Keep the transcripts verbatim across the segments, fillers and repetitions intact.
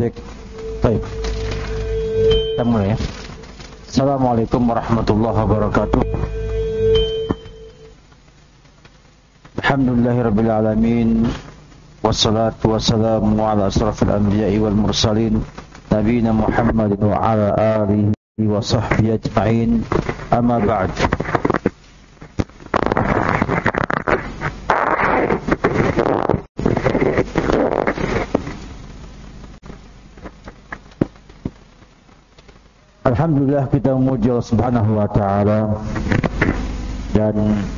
cek. Baik. Kita mulai ya. Assalamualaikum warahmatullahi wabarakatuh. Alhamdulillahirabbil alamin. Wassalatu wassalamu ala asrafil anbiya'i wal mursalin nabiyina Muhammad wa ala alihi wa sahbihi ajma'in. Amma ba'd. Alhamdulillah, kita memuji Allah Subhanahu wa taala dan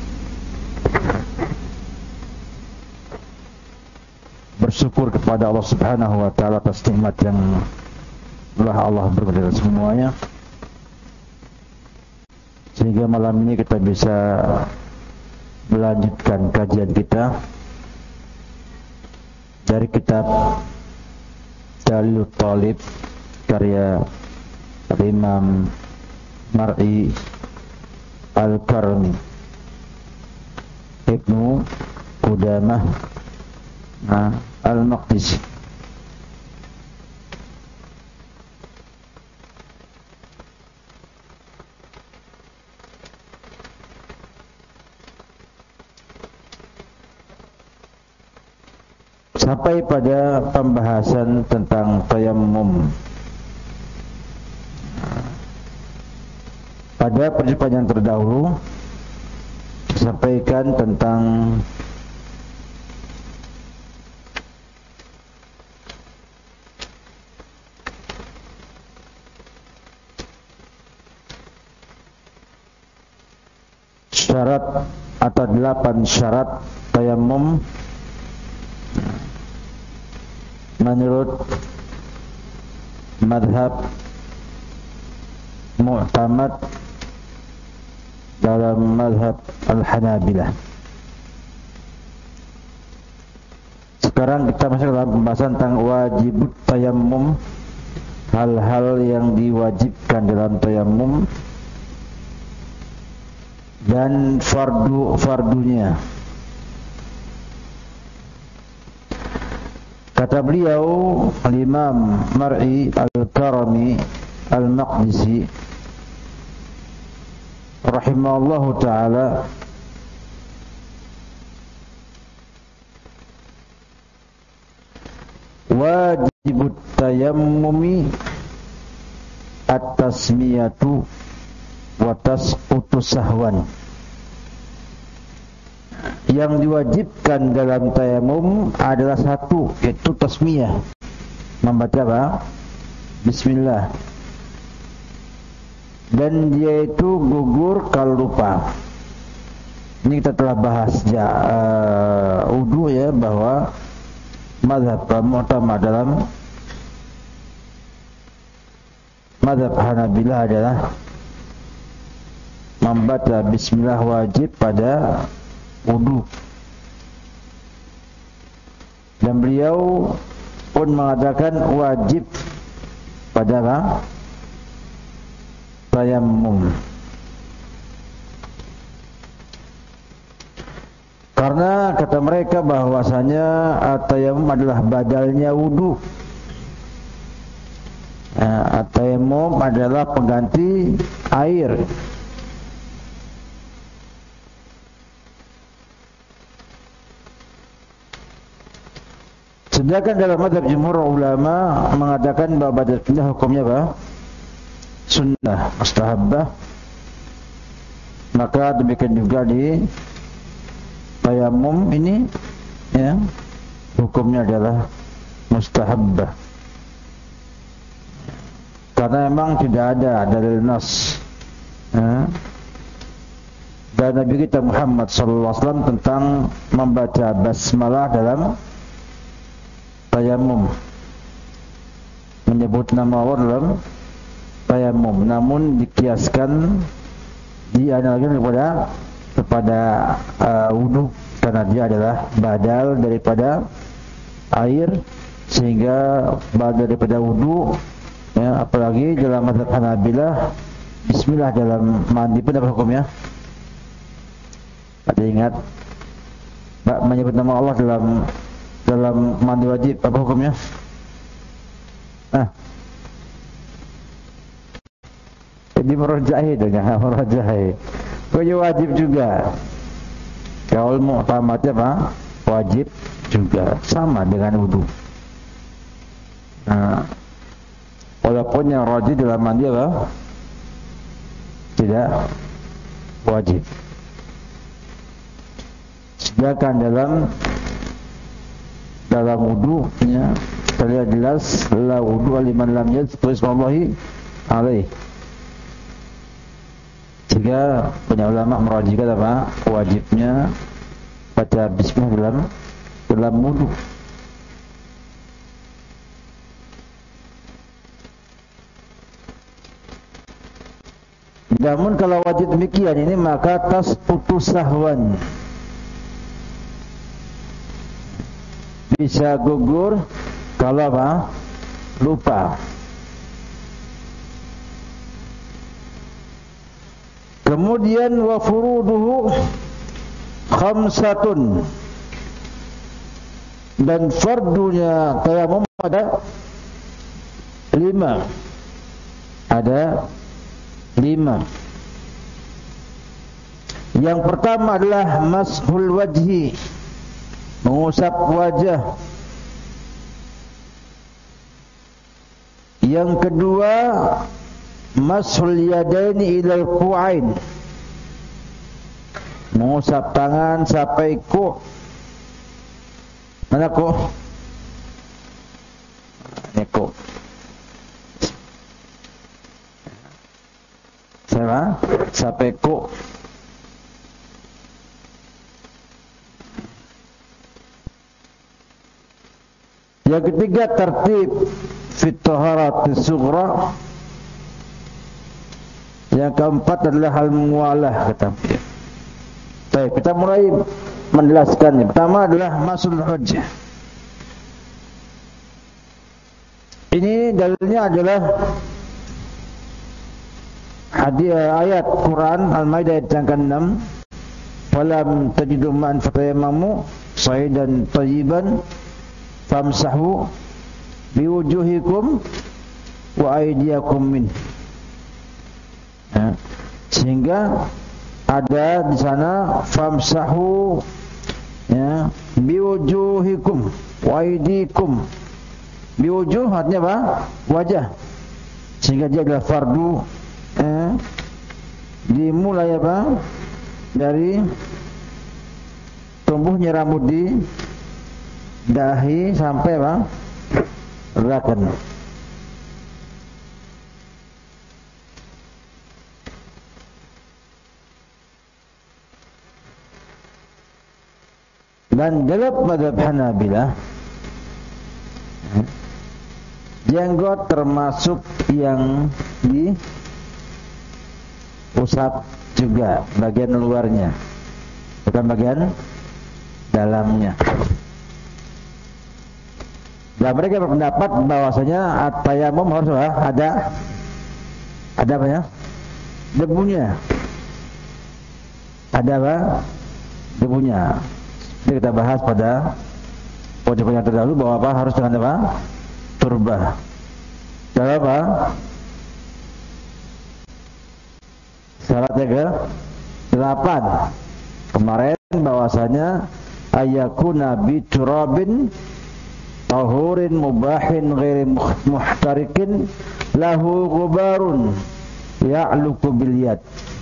bersyukur kepada Allah Subhanahu wa taala atas nikmat yang telah Allah berikan kepada semuanya, sehingga malam ini kita bisa melanjutkan kajian kita dari kitab Dalilul Talib karya Imam Mar'i Al-Karni Ibnu Qudamah Al-Maqdisi. Sampai pada pembahasan tentang tayammum. Pada perjumpaan yang terdahulu disampaikan tentang syarat atau delapan syarat tayammum menurut madhab mu'tamad dalam mazhab Al-Hanabilah. Sekarang kita masuk dalam pembahasan tentang wajib tayammum, hal-hal yang diwajibkan dalam tayammum dan fardu-fardunya. Kata beliau Al-Imam Mar'i Al-Karni Al-Maqdisi rahimahullahu ta'ala, wajibut tayammumi at-tasmiyatu wa tasqutu sahwan. Yang diwajibkan dalam tayammum adalah satu, yaitu tasmiyah, membaca apa? Bismillah. Dan dia itu gugur kalau lupa. Ini kita telah bahas ya, uh, wudu ya, bahwa mazhab mu'tamad dalam mazhab Hanabilah adalah membaca bismillah wajib pada wudu. Dan beliau pun mengatakan wajib pada apa? Tayammum. Karena kata mereka bahwasanya tayammum adalah badalnya wudu. Nah, tayammum adalah pengganti air. Sedangkan dalam mazhab jumhur ulama mengatakan bahwa badal pindah hukumnya apa? Sunnah, mustahabbah. Maka demikian juga di tayammum ini ya, hukumnya adalah mustahabbah. Karena memang tidak ada dalil nas ya, dan Nabi kita Muhammad sallallahu alaihi wasallam tentang membaca basmalah dalam tayammum, menyebut nama Allah dalam tayammum, namun dikiaskan dianalogikan kepada kepada uh, wudu, karena dia adalah badal daripada air, sehingga badal daripada wudu ya. Apalagi dalam mazhab Hanabilah bismillah dalam mandi pun apa hukumnya? Ada ingat? Menyebut nama Allah dalam dalam mandi wajib apa hukumnya? Ah. Jadi merojai dengan merojai. Punya wajib juga. Kaul mu'tamadnya apa? Wajib juga, sama dengan wudu. Nah, walaupun yang rajih dalam mandi apa? Tidak wajib. Sedangkan dalam dalam wudunya terlihat jelas la wudu liman lam yadhkur ismallahi alaih. Jika banyak ulama merajihkan apa? Wajibnya baca bismillah dalam dalam wudu. Namun kalau wajib demikian ini maka tasqutu sahwan, bisa gugur kalau apa? Lupa. Kemudian wa furuduhu khamsatun, dan fardunya tayamum ada lima. Ada lima. Yang pertama adalah mashul wajhi, mengusap wajah. Yang kedua mashul yadaini ilal ku'ain, mengusap tangan sampai ku'. Mana ku'? Ini ku'. Sama? Sampai ku'. Yang ketiga tertib fit taharati sughra. Yang keempat adalah hal muwalah, kata beliau. Baik, kita mulai menjelaskannya. Pertama adalah masul hujjah. Ini dalilnya adalah hadis ayat Quran Al-Maidah ayat yang keenam. Falam tajidu ma'an fatayammamu sa'idan thayyiban famsahu biwujuhikum wa aydiyakum min. Ya. Sehingga ada di sana famsahu, ya, biwujuhikum wa aydikum. Biwujuh artinya apa? Wajah. Sehingga dia adalah fardu, ya, dimulai apa? Dari tumbuhnya rambut di dahi sampai apa? Rakan. Dan dalam mazhab Hanabilah, jenggot termasuk yang diusap juga bagian luarnya, bukan bagian dalamnya. Dan mereka berpendapat bahwasanya at-tayammum harus ada ada apa ya? Debunya. Ada apa? Debunya. Jadi kita bahas pada pojok yang terdahulu bahwa apa harus dengan apa? Turbah. Dan apa? Syaratnya ke delapan. Kemarin bahwasanya ayakuna bi turabin tahurin mubahin ghairi muhtarikin lahu ghubarun ya'luku bil yad.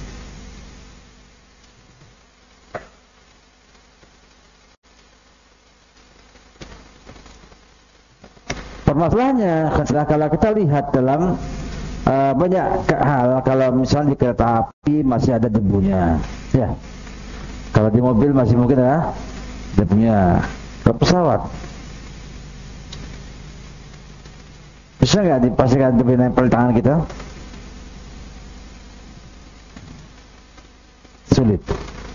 Permasalahannya kalau kita lihat dalam uh, banyak hal, kalau misalnya di kereta api masih ada debunya, ya. Kalau di mobil masih mungkin ada debunya. Ke pesawat bisa nggak dipastikan debu nempel di tangan kita? Sulit.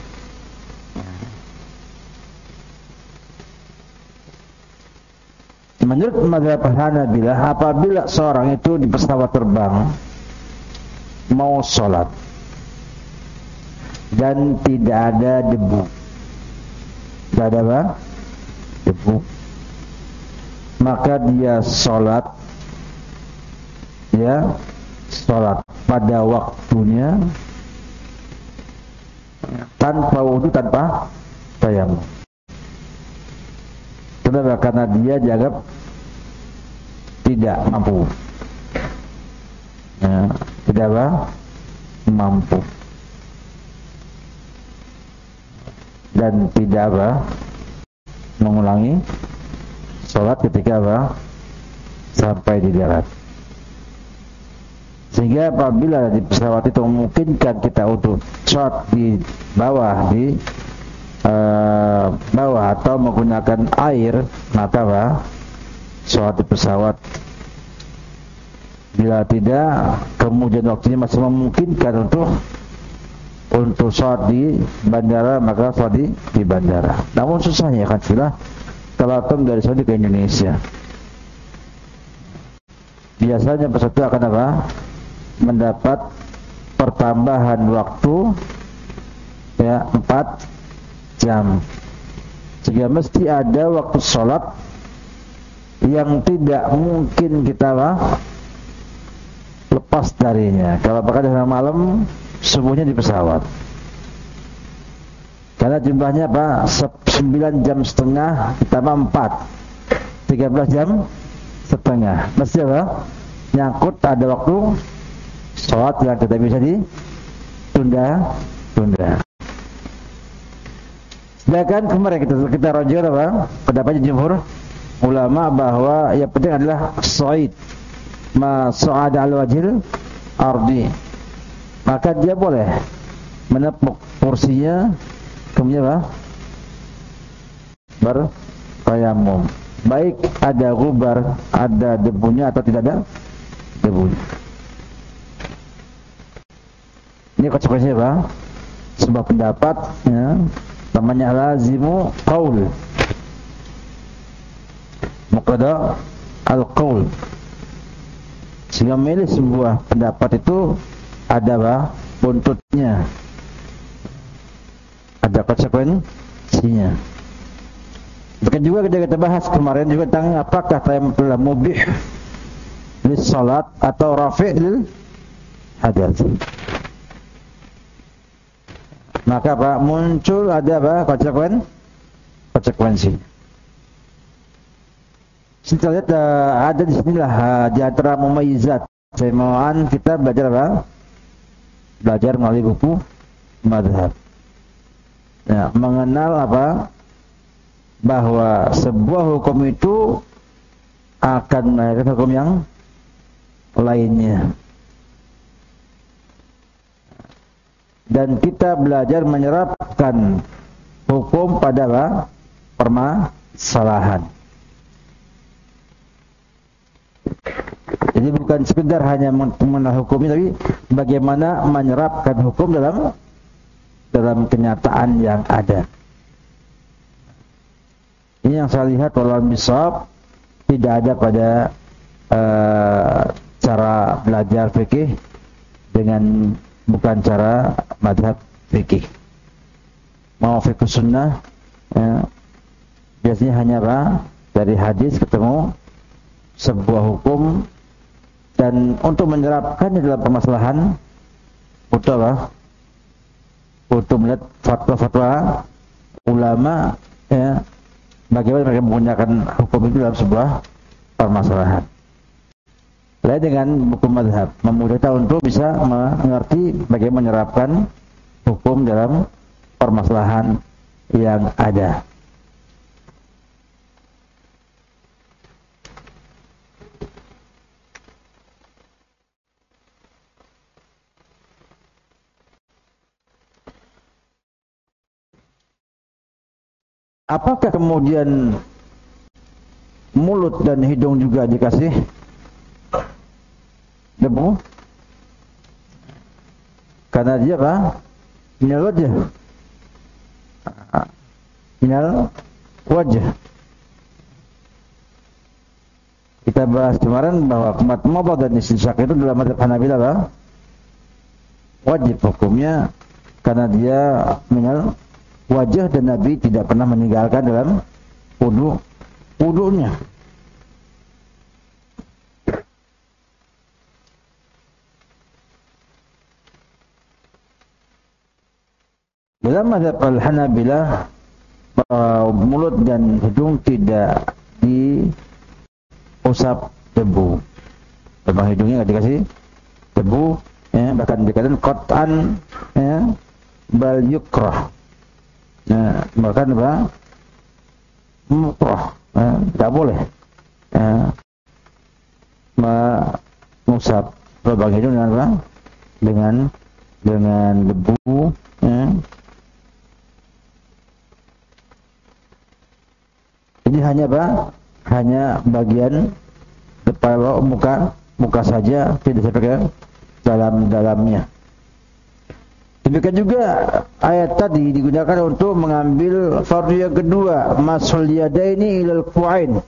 Menurut mazhab Hanabilah, apabila seorang itu di pesawat terbang mau sholat dan tidak ada debu, tidak ada apa? Debu, maka dia sholat dia sholat pada waktunya tanpa wudu, tanpa tayamum. Kenapa? Karena dia dianggap tidak mampu, ya, tidak apa? mampu dan tidak apa? mengulangi sholat ketika apa? sampai di darat. Sehingga apabila di pesawat itu memungkinkan kita untuk sholat di bawah, di uh, bawah atau menggunakan air, maka apa? sholat di pesawat. Bila tidak, kemudian waktunya masih memungkinkan untuk untuk sholat di bandara, maka sholat di, di bandara. Namun susahnya kan sudah kalau datang dari Saudi ke Indonesia, biasanya peserta akan apa? mendapat pertambahan waktu ya empat jam, sehingga mesti ada waktu sholat yang tidak mungkin kita apa? lepas darinya. Kalau bahkan di malam, subuhnya di pesawat, karena jumlahnya apa? sembilan jam setengah ditambah empat, tiga belas jam setengah. Mesti apa? nyangkut ada waktu sholat yang tidak bisa ditunda-tunda. Sedangkan kemarin kita kita rojer apa? pendapatnya jumhur ulama bahwa yang penting adalah sa'id ma sa'ada al-wajhil ardi, maka dia boleh menepuk kursinya kemudian apa? bertayamum, baik ada gubar, ada debunya atau tidak ada debunya. Ini konsekuensinya apa? Sebuah pendapat ya, namanya lazimu qaul, muqtada al-qaul. Sehingga memilih sebuah pendapat itu ada apa? buntutnya, ada konsekuensinya. Bahkan juga kita, kita bahas kemarin juga tentang apakah tayamum telah mubih lis salat atau rafi' lil hadath. Maka apa? muncul ada apa? konsekuen konsekuensi. Kita lihat uh, ada di sinilah uh, di antara mumayyizat semuaan kita belajar apa? Belajar melalui buku madhab. Ya, mengenal apa? Bahwa sebuah hukum itu akan melahirkan hukum yang lainnya. Dan kita belajar menyerapkan hukum pada apa? permasalahan. Jadi bukan sekedar hanya mengenal hukumnya, tapi bagaimana menyerapkan hukum dalam dalam kenyataan yang ada. Ini yang saya lihat walau bisawab tidak ada pada uh, cara belajar fikih dengan bukan cara madhab fikih. Mau fikih sunnah ya, biasanya hanya apa? dari hadis ketemu sebuah hukum, dan untuk menyerapkannya dalam permasalahan butuh apa? butuh melihat fatwa-fatwa ulama ya, bagaimana mereka menggunakan hukum itu dalam sebuah permasalahan. Lain dengan buku madhab, memudahkan untuk bisa mengerti bagaimana menyerapkan hukum dalam permasalahan yang ada. Apakah kemudian mulut dan hidung juga dikasih debu? Karena dia apa? Minal wajah. Minal wajah. Kita bahas kemarin bahwa matmadah dan istinsyaq itu dalam mazhab Hanabilah apa? wajib hukumnya, karena dia minal wajah dan Nabi tidak pernah meninggalkan dalam wudu wudunya. Dalam mazhab Al-Hanabilah, uh, mulut dan hidung tidak diusap debu. Lubang hidungnya nggak dikasih debu, ya, bahkan dikatakan qat'an, ya, bal yukrah. Nah, bahkan apa? Mukrah, ya, tidak boleh, ya, mengusap lubang hidung dengan apa? Dengan dengan debu, ya. Ini hanya apa? Hanya bagian kepala, muka, muka saja, tidak sampai ke dalam-dalamnya. Demikian juga ayat tadi digunakan untuk mengambil fardu yang kedua, masul yadaini ilal ku'ain.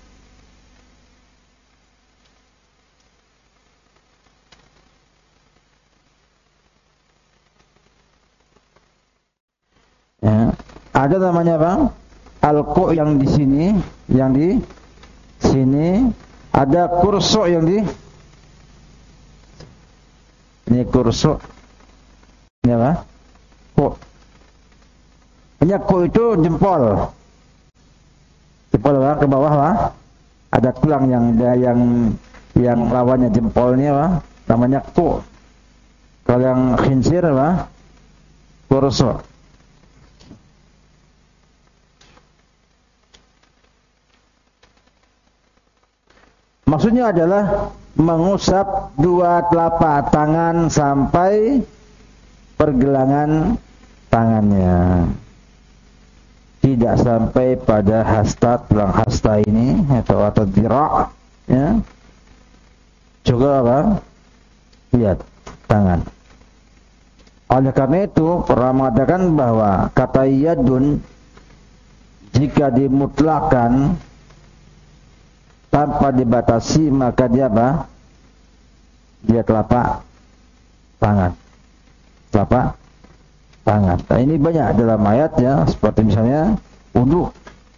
Ya, ada namanya apa? Al-ku' yang di sini, yang di sini, ada kursu yang di ini kursu. Ini apa? Ku. Ini ku itu jempol. Jempol apa? Ke bawah apa? Ada tulang yang yang yang lawannya jempolnya apa? Namanya ku. Kalau yang khinsir apa? Kursu. Maksudnya adalah mengusap dua telapak tangan sampai pergelangan tangannya, tidak sampai pada hasta, tulang hasta ini atau atau dira', ya. Juga apa? Lihat tangan. Oleh karena itu pernah mengatakan bahwa kata yadun jika dimutlakan tanpa dibatasi, maka dia apa? Dia telapak tangan. Telapak tangan. Nah, ini banyak dalam ayat, ya, seperti misalnya wudu.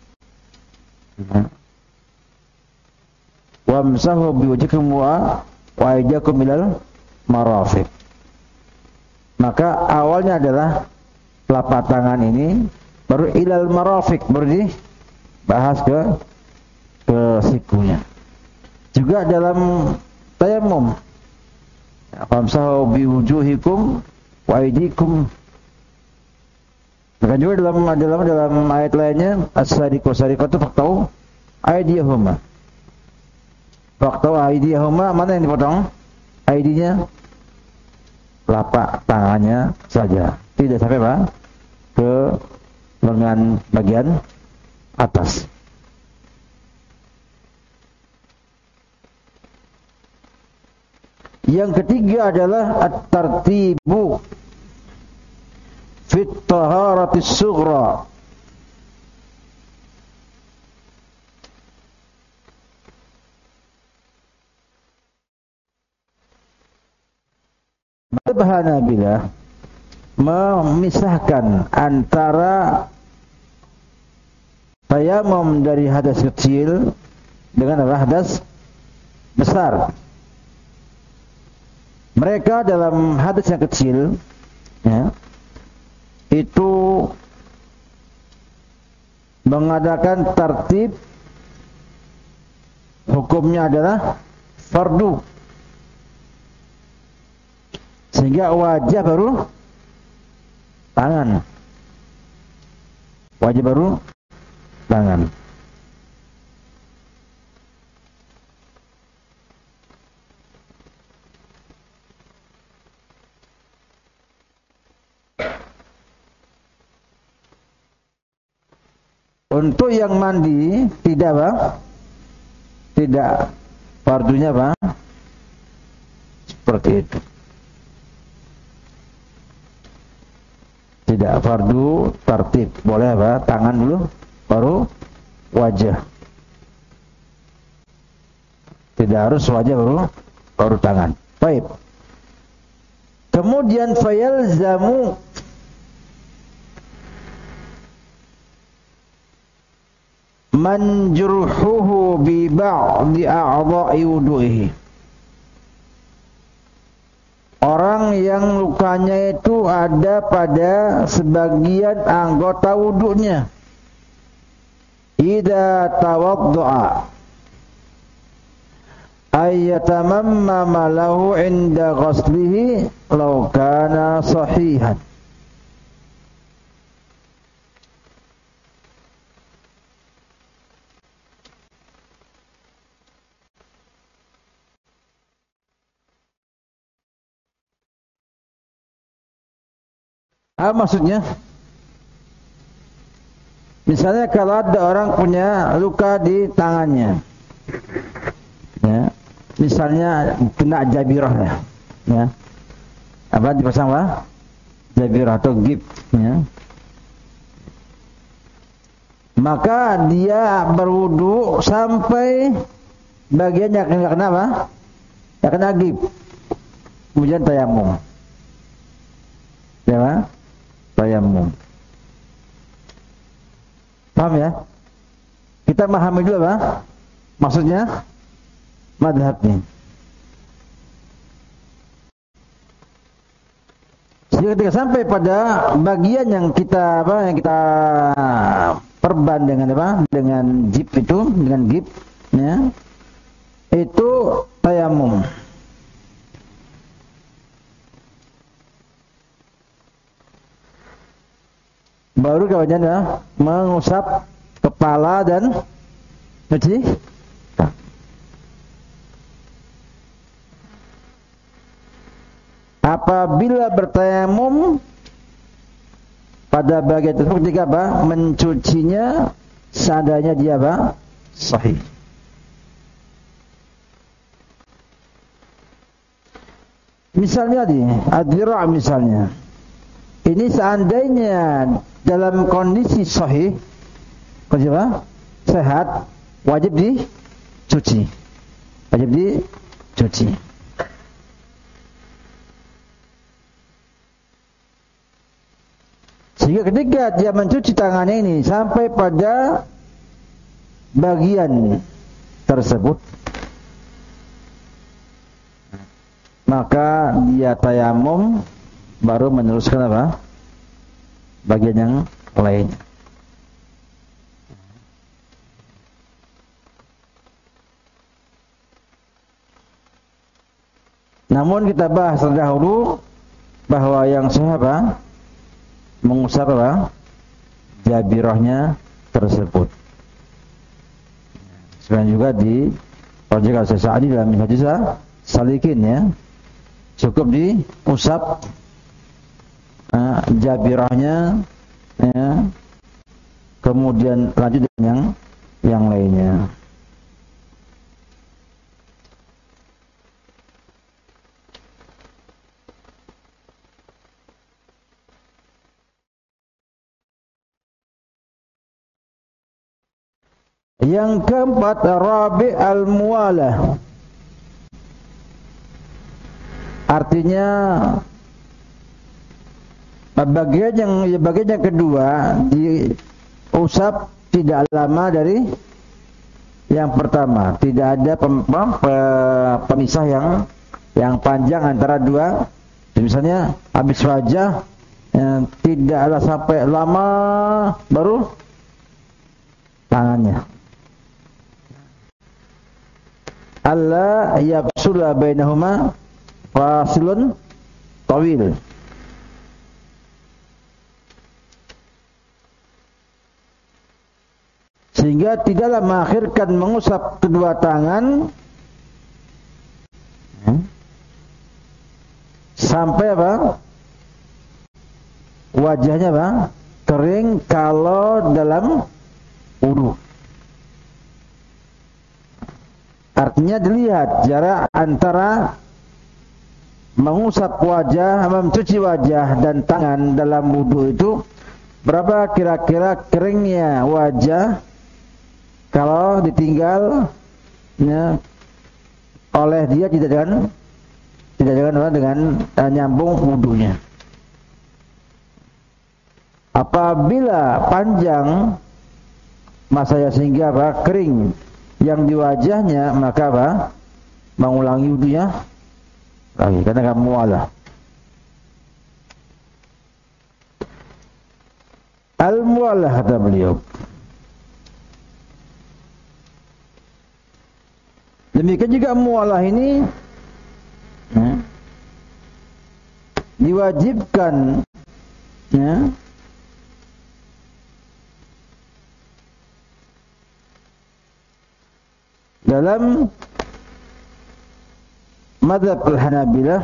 Wamsahu biwajhikum wa aydiyakum ilal marafiq. Maka awalnya adalah telapak tangan ini, baru ilal marafiq, baru dibahas ke ke sikunya. Juga dalam tayammum, famsahu biwujuhikum wa aydikum. Maka juga dalam dalam dalam ayat lainnya, as-sariqu sariqatu faqta'u aydiyahuma. Faqta'u aydiyahuma, mana yang dipotong? Aydinya, telapak tangannya saja, tidak sampai apa? Ke lengan bagian atas. Yang ketiga adalah at-tartibu fit taharatis sughra. Mazhab Hanabilah memisahkan antara tayammum dari hadas kecil dengan hadas besar. Mereka dalam hadas yang kecil, ya, itu mengadakan tertib, hukumnya adalah fardu, sehingga wajah baru tangan, wajah baru tangan. Untuk yang mandi tidak apa? Tidak fardunya apa? Seperti itu. Tidak fardu tartib. Boleh apa? Tangan dulu baru wajah. Tidak harus wajah baru baru tangan. Baik. Kemudian fayalzamu manjurhuhu bi ba'di a'dha'i wudu'ihi. Orang yang lukanya itu ada pada sebagian anggota wudunya. Idza tawaddaa ayyatamammama lahu inda ghuslihi law kana sahihan. Apa maksudnya? Misalnya kalau ada orang punya luka di tangannya, ya, misalnya kena jabirah, ya, ya. Apa dipasang apa? Jabirah atau gip, ya. Maka dia berwudu sampai bagian yang kena, kena apa? Yang kena gip, kemudian tayamum, ya, Pak? Tayamum. Paham ya? Kita memahami dulu apa maksudnya madhabnya. Sehingga ketika sampai pada bagian yang kita apa yang kita perban dengan apa dengan jip itu dengan gip, ya, itu tayamum. Baru kemudian ya, mengusap kepala dan cuci. Apabila bertayamum pada bagian tersebut ketika apa? Mencucinya seadanya dia apa? Sahih. Misalnya di adhira misalnya. Ini seandainya dalam kondisi sahih, kondisi apa? Sehat, wajib dicuci. Wajib dicuci. Sehingga ketika dia mencuci tangannya ini sampai pada bagian tersebut, maka dia tayamum baru meneruskan apa? Bagian yang lain. Namun kita bahas terdahulu bahwa yang sahih apa? Mengusap apa? Jabirahnya tersebut. Sebenarnya juga di Raja Al-Sa'adi dalam hadis Salikin, ya. Cukup diusap uh, jabirahnya, ya, kemudian lanjut dengan yang yang lainnya. Yang keempat, rabi al-muwalah. Artinya bagian yang bagian yang kedua diusap tidak lama dari yang pertama. Tidak ada pem, pem, pemisah yang yang panjang antara dua. Misalnya habis wajah, yang tidaklah sampai lama baru tangannya. Allah yabsula bainahuma fasilun tawil. Sehingga tidaklah mengakhirkan mengusap kedua tangan hmm, sampai apa? Wajahnya apa? Kering kalau dalam wudu. Artinya dilihat jarak antara mengusap wajah, mencuci wajah dan tangan dalam wudu itu berapa kira-kira keringnya wajah kalau ditinggal, ya, oleh dia tidak dengan tidak dengan dengan uh, nyambung wudunya. Apabila panjang masanya sehingga apa? Kering yang di wajahnya, maka apa? Mengulangi wudunya lagi, karena kamu mualah. al-mu'alah kata beliau. Demikian juga mu'alah ini ya, diwajibkan ya, dalam mazhab al-Hanabilah.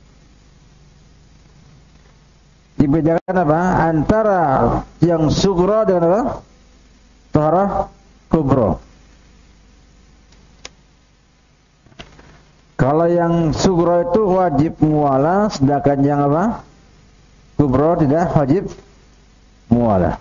Dibedakan apa? Antara yang sughra dengan apa? Taharah kubra. Kalau yang sughra itu wajib muwalah, sedangkan yang apa? Kubra tidak wajib muwalah.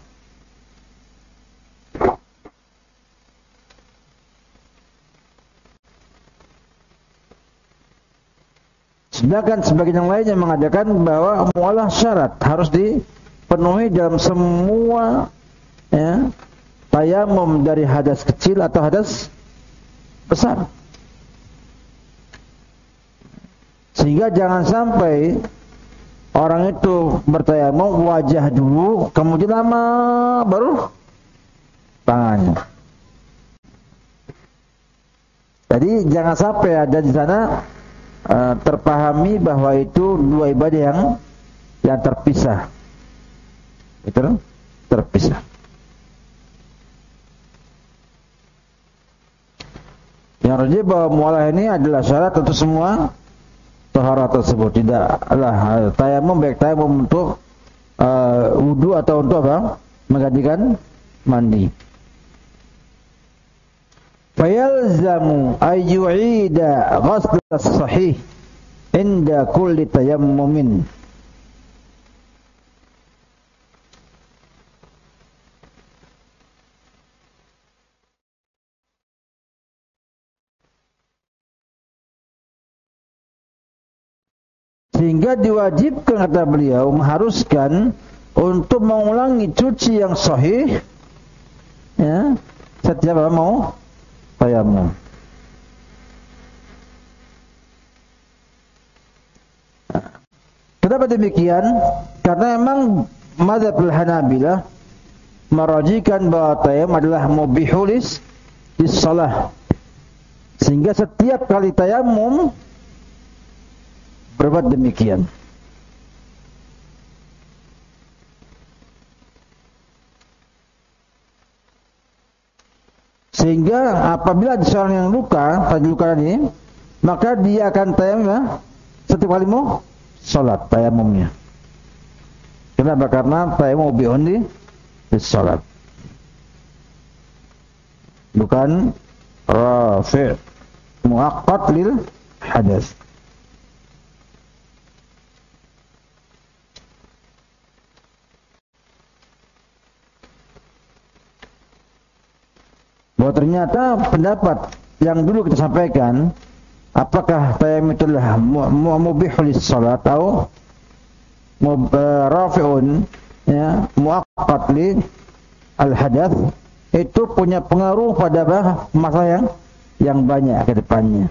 Sedangkan sebagian yang lainnya mengatakan bahwa mualah syarat harus dipenuhi dalam semua ya, tayamum dari hadas kecil atau hadas besar. Sehingga jangan sampai orang itu bertayamum wajah dulu, kemudian lama baru tangannya. Jadi jangan sampai ada di sana Uh, terpahami bahwa itu dua ibadah yang yang terpisah. Itu terpisah. Yang rajih bahwa mualah ini adalah syarat untuk semua taharah tersebut. Tidaklah tayamum baik tayamum untuk uh, wudu atau untuk apa? Menggantikan mandi. Fayalzamu ayyu'ida ghasl as-sahih inda kulli tayammumin. Sehingga diwajibkan kata beliau mengharuskan untuk mengulangi cuci yang sahih ya, setiap mau tayamum. Kenapa demikian? Karena memang mazhab al-Hanabilah merajikan bahwa tayamum adalah mubihulis di shalah. Sehingga setiap kali tayamum berbuat demikian. Sehingga apabila seorang yang luka, pada luka ini, maka dia akan tayamum ya, setiap kali mau salat tayamumnya. Kenapa? Karena tayamum bihun di, di salat. Bukan rafi' muaqqat lil hadas. Bahwa ternyata pendapat yang dulu kita sampaikan, apakah tayamum itu adalah mubihul salat atau rafi'un ya muaqqat li al hadath, itu punya pengaruh pada masalah yang yang banyak ke depannya.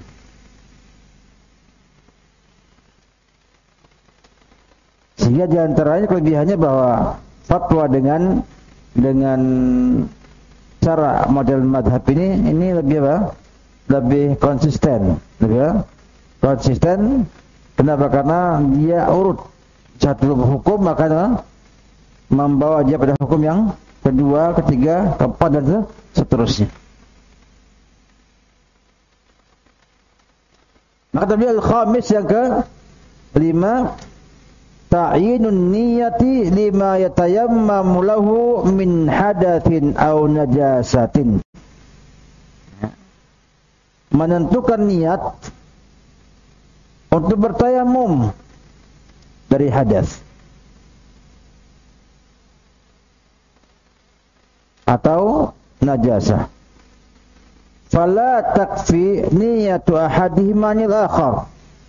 Sehingga di antaranya kelebihannya bahwa fatwa dengan dengan cara model madhab ini ini lebih apa? Lebih konsisten, lebih apa? Konsisten. Kenapa? Karena dia urut satu hukum maka membawa dia pada hukum yang kedua, ketiga, keempat dan seterusnya. Maka tadi al-khamis yang ke lima, ta'yinun niyati lima yatayammamu lahu min hadatsin aw najasatin. Menentukan niat untuk bertayamum dari hadas atau najasah. Fala takfi niyatu ahadihima anil akhar.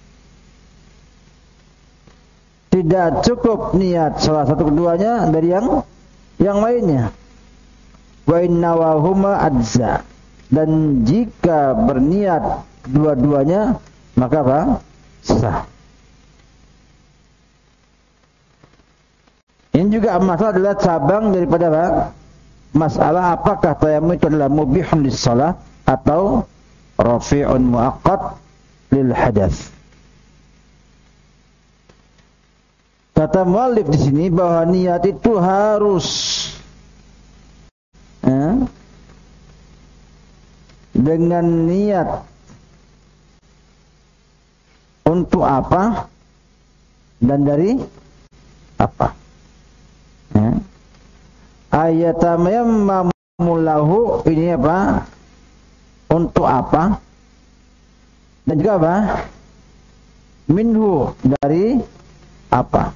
Tidak cukup niat salah satu keduanya dari yang yang lainnya. Wa inna wa huma adza. Dan jika berniat dua-duanya maka apa? Sah. Ini Ini juga masalah adalah cabang daripada apa? Masalah apakah tayamum itu adalah mubihun lis-shalah atau rafi'un muaqqat lil hadath. Kata muallif di sini bahwa niat itu harus eh, dengan niat untuk apa dan dari apa. Eh, Ayatamyammamu lahu ini apa? Untuk apa? Dan juga apa? Minhu dari apa?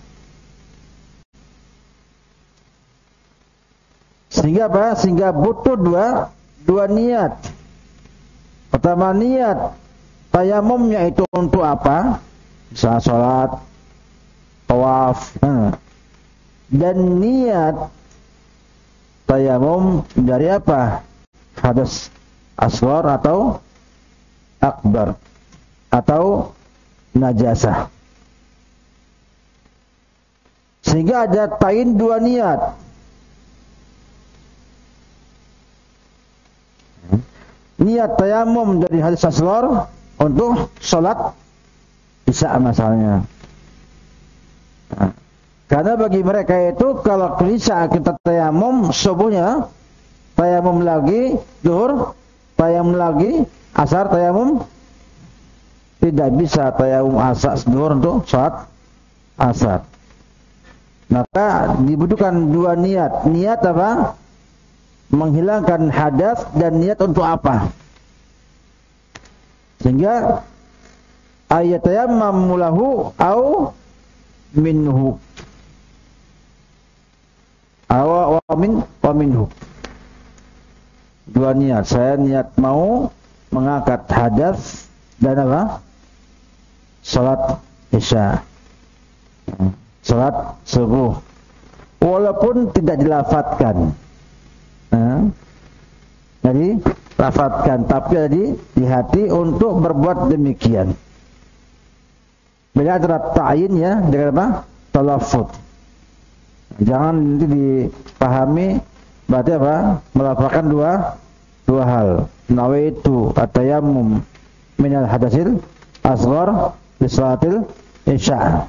Sehingga apa? Sehingga butuh dua dua niat. Pertama niat tayamumnya itu untuk apa? Misalnya sholat, tawaf. Dan niat tayamum dari apa? Hadas asghar atau akbar atau najasah. Sehingga ada tayin dua niat. Niat tayamum dari hadis asghar untuk sholat isya misalnya. Nah, karena bagi mereka itu kalau isya kita tayamum subuhnya, tayamum lagi zuhur, tayamum lagi asar, tayamum tidak bisa tayamum asar zuhur untuk sholat asar. Maka dibutuhkan dua niat. Niat apa? Menghilangkan hadas dan niat untuk apa? Sehingga ayatayammamu lahu au minhu. Aw wa min wa minhu. Dua niat. Saya niat mau mengangkat hadas dan apa? Salat isya. Salat subuh. Walaupun tidak dilafatkan. Nah, jadi lafatkan, tapi jadi di hati untuk berbuat demikian. Beda antara ta'yin ya dengan apa? Talaffuz. Jangan nanti dipahami berarti apa? Melafalkan dua dua hal. Nawaitu at-tayammum minal hadasil asghar li salatil isya.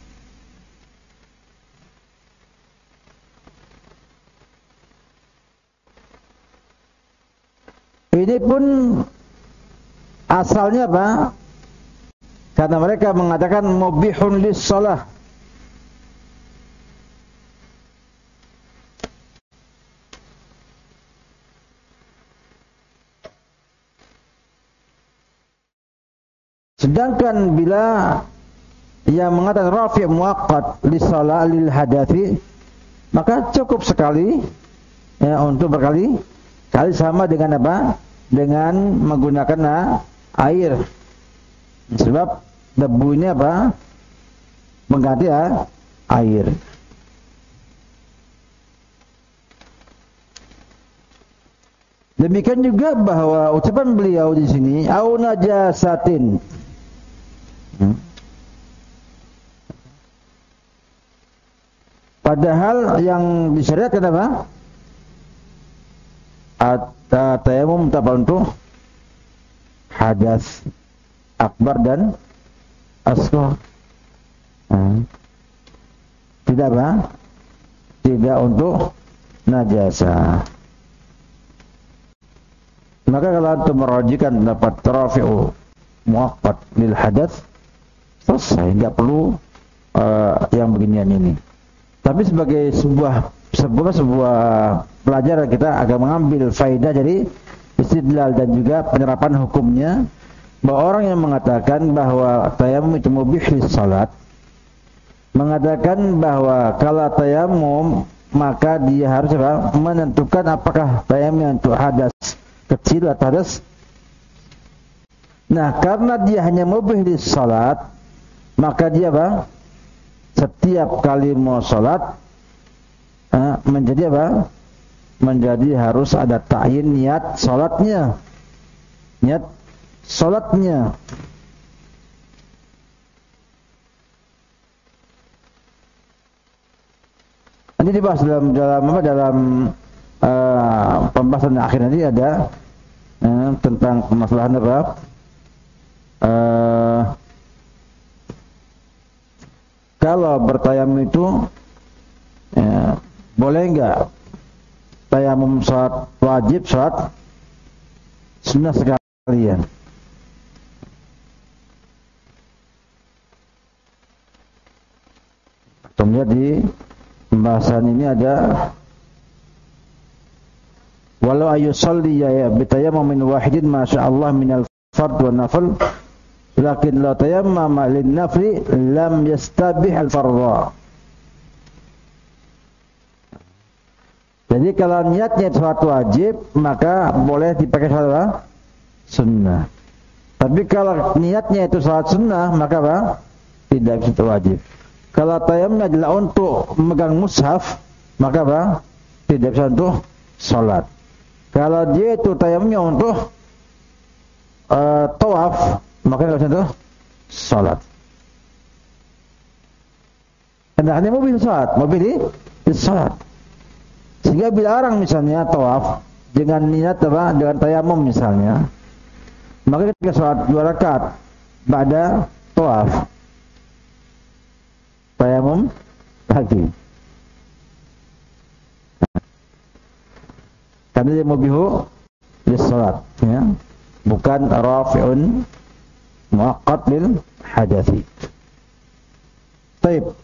Ini pun asalnya apa? Karena mereka mengatakan mubihun lis-shalah. Sedangkan bila yang mengatakan rafi' muaqqat lis-shalah lil hadathi, maka cukup sekali ya untuk berkali kali sama dengan apa? Dengan menggunakan nah, air. Sebab debu ini apa? Mengganti ya, air. Demikian juga bahwa ucapan beliau di sini au najasatin. Hmm. Padahal yang disyariatkan apa? At-tayammum untuk hadas akbar dan asghar. Hmm. Tidak apa? Tidak untuk najasah. Maka kalau antum merajikan dapat rafi'u muaqqat lil hadath, selesai, enggak perlu uh, yang beginian ini. Tapi sebagai sebuah sebuah sebuah pelajaran kita akan mengambil faedah dari istidlal dan juga penerapan hukumnya, bahwa orang yang mengatakan bahwa tayamum itu mubih lis salat, mengatakan bahwa kalau tayamum maka dia harus apa? Menentukan apakah tayamum untuk hadas kecil atau hadas. Nah, karena dia hanya mubih lis salat, maka dia apa? Setiap kali mau salat eh, menjadi apa? Menjadi harus ada ta'yin niat salatnya. Niat salatnya. Nanti dibahas dalam dalam apa dalam uh, pembahasan akhir nanti ada uh, tentang permasalahan apa? Uh, kalau bertayamum itu ya, boleh enggak tayamum salat wajib, salat sunnah sekalian? Kemudian di pembahasan ini ada walau ayusalli ya bitayammum min wahidin masyaallah minal fard wa nafl lakin la tayammama lin nafli lam yastabih al fardha. Jadi kalau niatnya salat wajib maka boleh dipakai salat sunnah. Tapi kalau niatnya itu salat sunnah maka apa? Tidak bisa wajib. Kalau tayamumnya adalah untuk memegang mushaf, maka apa? Tidak bisa untuk salat. Kalau dia itu tayamumnya untuk uh, tawaf, maka tidak bisa untuk salat. Hendaknya mobil salat, mobil ini salat. Sehingga bila orang misalnya tawaf dengan niat apa? Dengan tayamum misalnya, maka ketika salat dua rakaat ba'da tawaf tayamum lagi. Karena dia mubihu lis-salat, ya. Bukan rafi'un muaqqat lil hadathi. Baik.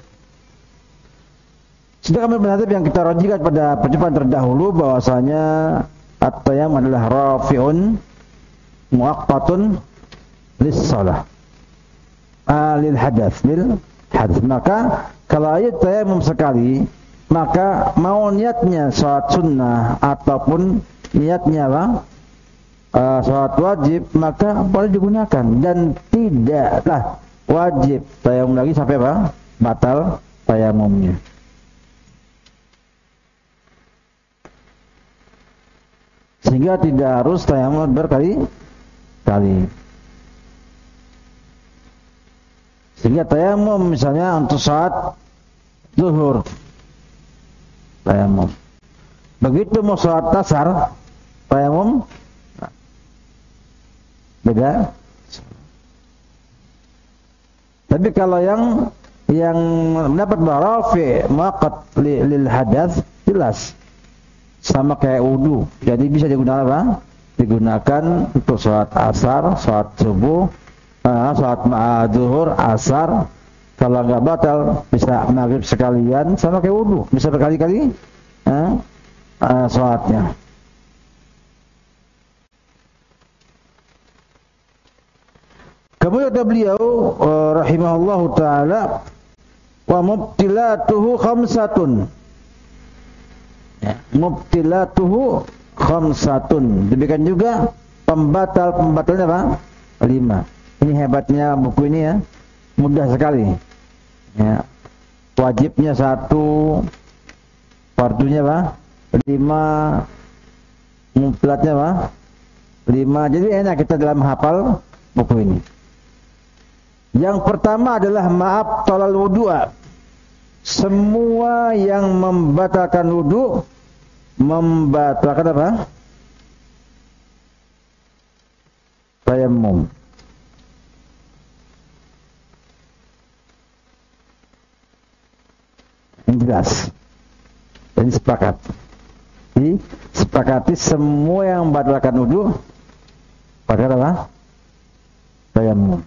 Sudah kami melihat yang kita rajikan pada perjumpaan terdahulu bahwasanya at-tayammum adalah rafi'un muaqqatun lis-salah. Ah, lil hadath, lil hadis. Maka kalau ayat tayamum sekali, maka mau niatnya salat sunnah ataupun niatnya apa? Uh, salat wajib, maka boleh digunakan dan tidaklah wajib tayamum lagi sampai apa? Batal tayamumnya. Sehingga tidak harus tayamum berkali-kali. Sehingga tayamum misalnya untuk saat zuhur tayamum. Begitu mau salat asar tayamum beda. Tapi kalau yang yang mendapat barafi muaqqat lil hadath jelas sama kayak wudu. Jadi bisa digunakan apa? Digunakan untuk salat asar, salat subuh, Uh, salat zuhur, asar. Kalau enggak batal bisa maghrib sekalian sama kayak wudu, bisa berkali-kali uh, uh, salatnya. Kemudian kata beliau uh, rahimahullahu taala wa mubtilatuhu khamsatun. Ya, mubtilatuhu khamsatun. Demikian juga pembatal-pembatalnya apa? Lima. Ini hebatnya buku ini ya, mudah sekali. Ya. Wajibnya satu, fardunya apa? Lima, mubtilatnya apa? Lima. Jadi enak kita dalam hafal buku ini. Yang pertama adalah maaf talal wudu'a. Semua yang membatalkan wudu, membatalkan apa? Tayammum. Yang jelas. Jadi sepakat. Jadi sepakati semua yang membatalkan wudu pada apa? Tayammum.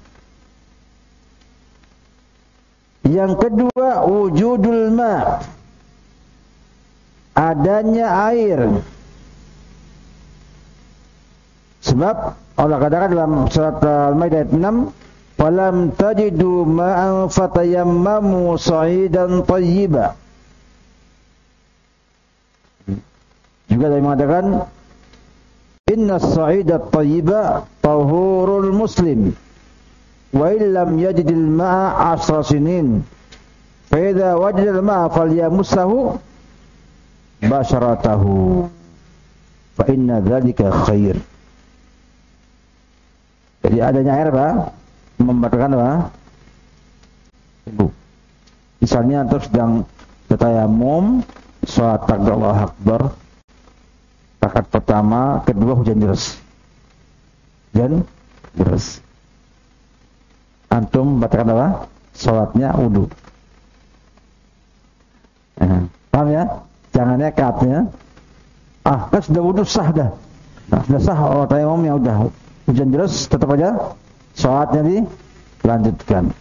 Yang kedua, wujudul ma. Adanya air. Sebab Allah katakan dalam surat Al-Maidah ayat enam, "Falam tajidu ma'an fatayammamu sa'idan thayyiba." Juga dia mengatakan, "Inna as-sa'ida thayyiba tahurul muslim wa illam yajidil ma'a asra sinin fa idza wajada al-ma'a falyamussahu basharatahu fa inna dzalika khair." Jadi adanya air apa? Membatalkan apa? Wudu. Misalnya antum sedang bertayamum, sholat takbir Allahu Akbar, rakaat pertama, kedua hujan deras. Hujan deras. Antum batalkan apa? Sholatnya wudu. Nah, paham ya? Jangan nekatnya. Ah, kan sudah wudu sah dah. Nah, sudah sah oh tayamum ya udah. Hujan deras tetap aja sholatnya dilanjutkan.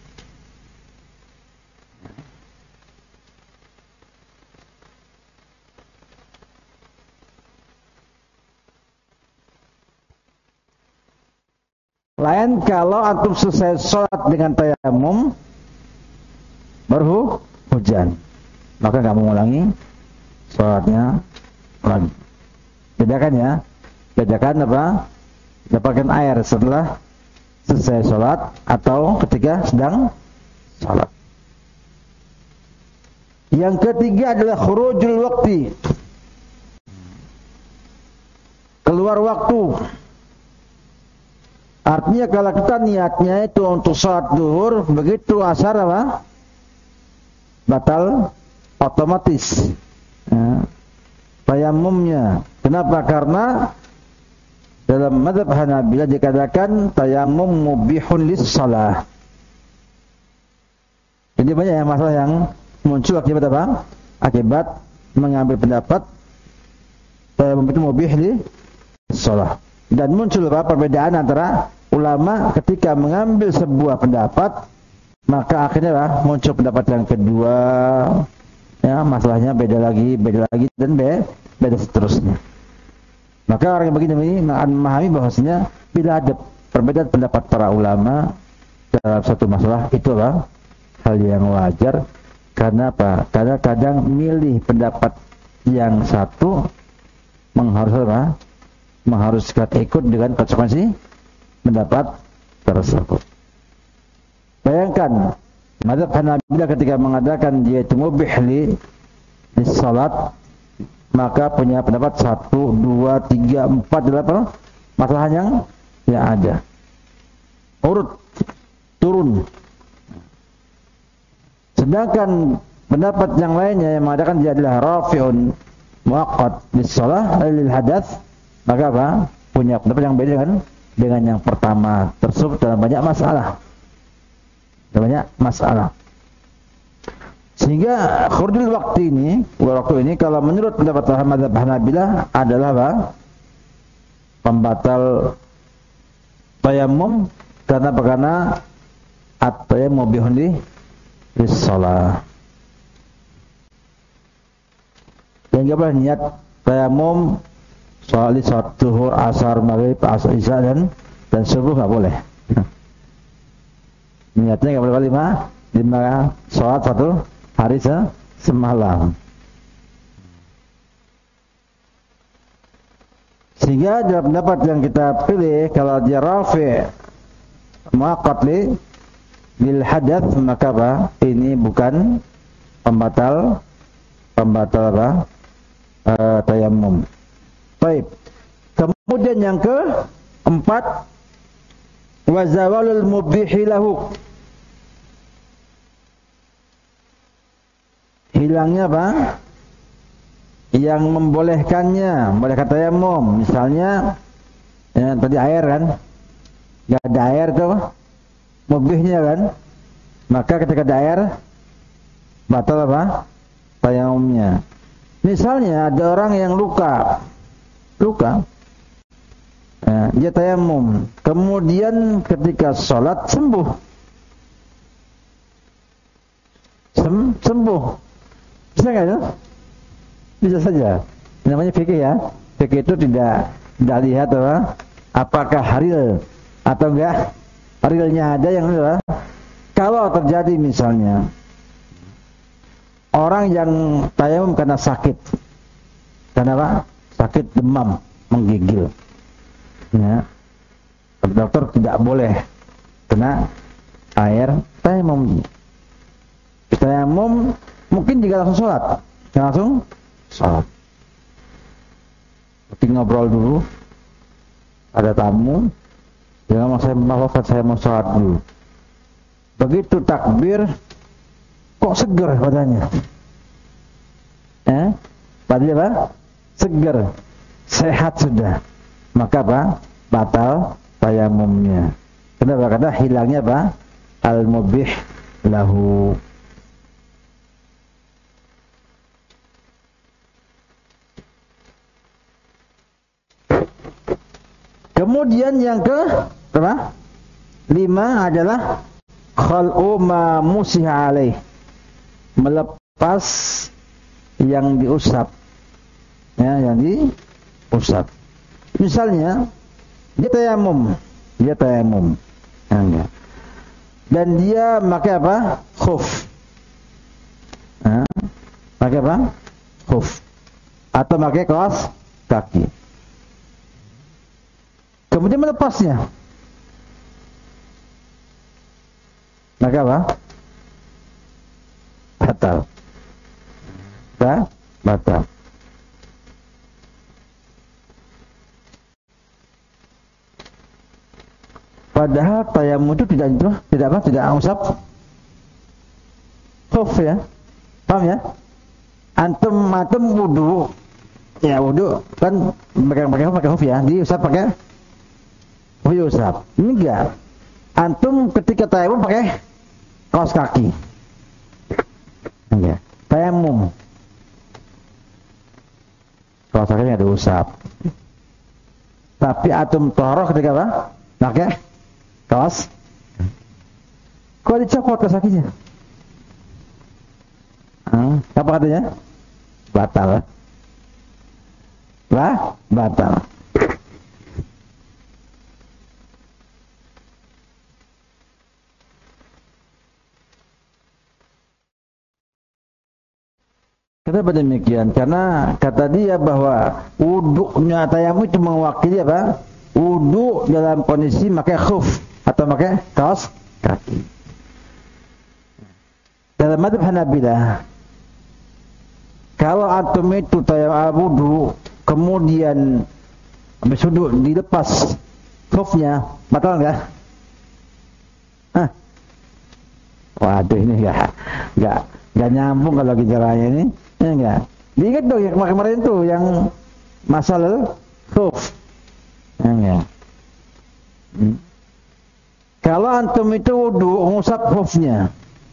Lain kalau antum selesai sholat dengan tayamum baru hujan, maka nggak mengulangi sholatnya lagi. Bedakan ya, bedakan apa? Dapatkan air setelah selesai sholat atau ketika sedang sholat. Yang ketiga adalah khurujul waqti, keluar waktu. Artinya kalau kita niatnya itu untuk sholat zuhur, begitu asar apa? Batal otomatis. Ya. Tayamumnya. Kenapa? Karena dalam mazhab Hanabilah dikatakan tayamum mubihun lis-shalah. Jadi banyak yang masalah yang muncul akibat apa? Akibat mengambil pendapat tayamum itu mubih lis-shalah. Dan muncul apa? Perbedaan antara ulama ketika mengambil sebuah pendapat, maka akhirnya lah muncul pendapat yang kedua, ya masalahnya beda lagi, beda lagi dan be, beda seterusnya. Maka orang yang begini ini memahami bahwasanya bila ada perbedaan pendapat para ulama dalam satu masalah itu lah hal yang wajar. Karena apa? Karena kadang milih pendapat yang satu mengharuskan mengharuskan ikut dengan konsekuensi pendapat tersebut. Bayangkan mazhab Hanabilah ketika mengadakan dia itu mubih li salat, maka punya pendapat satu, dua, tiga, empat, delapan masalah yang yang ada. Urut turun. Sedangkan pendapat yang lainnya yang mengadakan dia adalah rafi'un muaqqat lis shalah lil hadats, maka apa? Punya pendapat yang beda dengan dengan yang pertama tersebut dalam banyak masalah. Dalam banyak masalah. Sehingga khurujul waktu ini, waktu ini kalau menurut pendapat mazhab Hanabilah adalah apa? Pembatal tayamum karena karena at-tayammum bihun lis shalah. Dan enggak boleh niat tayamum soal salat zuhur, asar, maghrib, asar, isya dan dan subuh enggak boleh. Niatnya enggak boleh lima, lima salat satu hari se semalam. Sehingga dalam pendapat yang kita pilih kalau dia rafi' muaqqat li bil hadath, maka apa? Ini bukan pembatal pembatal apa? Uh, tayamum. Baik. Kemudian yang keempat, wa zawalul mubihi lahu. Hilangnya apa? Yang membolehkannya, membolehkan tayamum. Misalnya ya, tadi air kan? Enggak ada air tuh. Mubihnya kan? Maka ketika ada air batal apa? Tayamumnya. Misalnya ada orang yang luka, luka, ya, dia tayamum, kemudian ketika sholat sembuh, Sem sembuh, bisa nggak ya? Bisa saja. Namanya fikih ya. Fikih itu tidak tidak lihat apa, apakah haril atau enggak. Harilnya ada yang enggak. Kalau terjadi misalnya orang yang tayamum karena sakit, karena apa? Sakit demam, menggigil. Ya. Dokter tidak boleh kena air tayamum. Tayamum mungkin juga langsung sholat, langsung sholat. Tapi ngobrol dulu, ada tamu, jangan mau saya mau saya mau sholat dulu. Begitu takbir, kok seger badannya? Eh? Tadi apa? Seger, sehat sudah. Maka apa? Batal tayamumnya. Kenapa? Karena hilangnya apa? Al-mubih lahu. Kemudian yang ke berapa? Lima adalah khal'u ma musiha alaih. Melepas yang diusap. Ya, yang diusap. Misalnya dia tayamum, dia tayamum. Ya, dan dia pakai apa? Khuf. Ya, pakai apa? Khuf. Atau pakai kaos kaki. Kemudian melepasnya. Maka apa? Batal. Ba? Batal. Padahal tayamum itu tidak itu, tidak apa? Tidak usap khuf ya. Paham ya? Antum antum wudu. Ya wudu kan pakai pakai pakai khuf ya. Diusap pakai diusap. Ini enggak. Antum ketika tayamum pakai kaos kaki. Enggak. Tayamum. Kaos kaki enggak diusap. Tapi antum taharah ketika apa? Pakai kaos. Kok dicopot kaos kakinya? Hmm, apa katanya? Batal. Bah, batal. Kenapa demikian? Karena kata dia bahwa wuduknya tayamum itu mewakili apa? Wuduk dalam kondisi pakai khuf atau pakai kaos kaki. Dalam mazhab Hanabilah, kalau antum itu tayamum wudu kemudian habis wudu dilepas khufnya, batal enggak? Hah? Waduh, ini enggak enggak enggak nyambung kalau bicaranya ini. Ya enggak. Diingat dong yang kemarin tuh yang masalah khuf. Ya enggak. Hmm. Kalau antum itu wudu ngusap khufnya.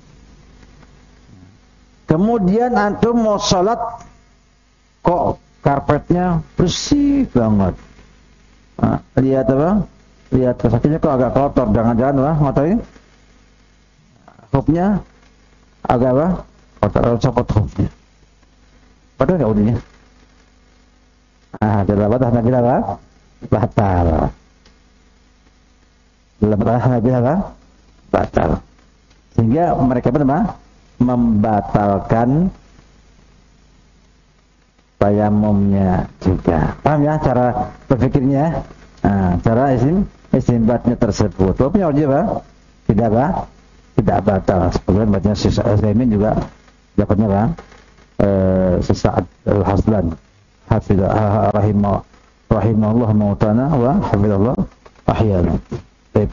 Kemudian antum mau sholat kok karpetnya bersih banget. Nah, lihat apa? Lihat kakinya kok agak kotor. Jangan-jangan wah, ngotorin khufnya agak apa? Kotor, copot khufnya. Padahal enggak wudunya. Ah, dalam batas Nabi apa? Batal. Dalam batas Nabi apa? Batal. Sehingga mereka apa? Membatalkan tayamumnya juga. Paham ya cara berpikirnya? Nah, cara isim istimbatnya tersebut. Walaupun wajib apa? Tidak apa? Tidak batal. Sebagaimana bacanya Syekh Utsaimin juga dapatnya apa? Eh, sesaat al-haslan hafizah rahimah rahimahullah mautana wa hafizallah ahyana. Baik.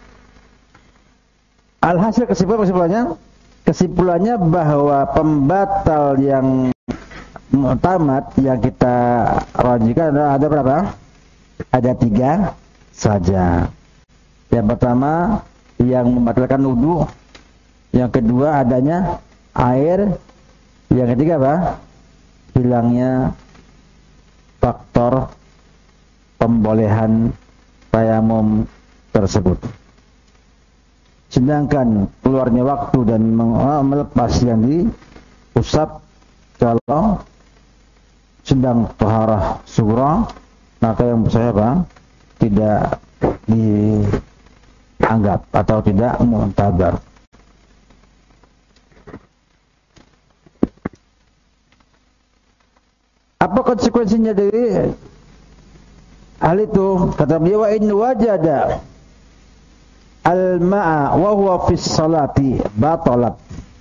Alhasil kesimpulan kesimpulannya kesimpulannya bahwa pembatal yang mu'tamad yang kita rajikan ada, ada berapa? Ada tiga saja. Yang pertama yang membatalkan wudu, yang kedua adanya air, yang ketiga apa? Hilangnya faktor pembolehan tayamum tersebut. Sedangkan keluarnya waktu dan melepas yang diusap kalau sedang taharah sughra, maka yang saya apa? Tidak dianggap atau tidak mu'tabar. Apa konsekuensinya dari hal itu? Kata beliau, wa in wajada al-ma'a wa huwa fi sholati batalat.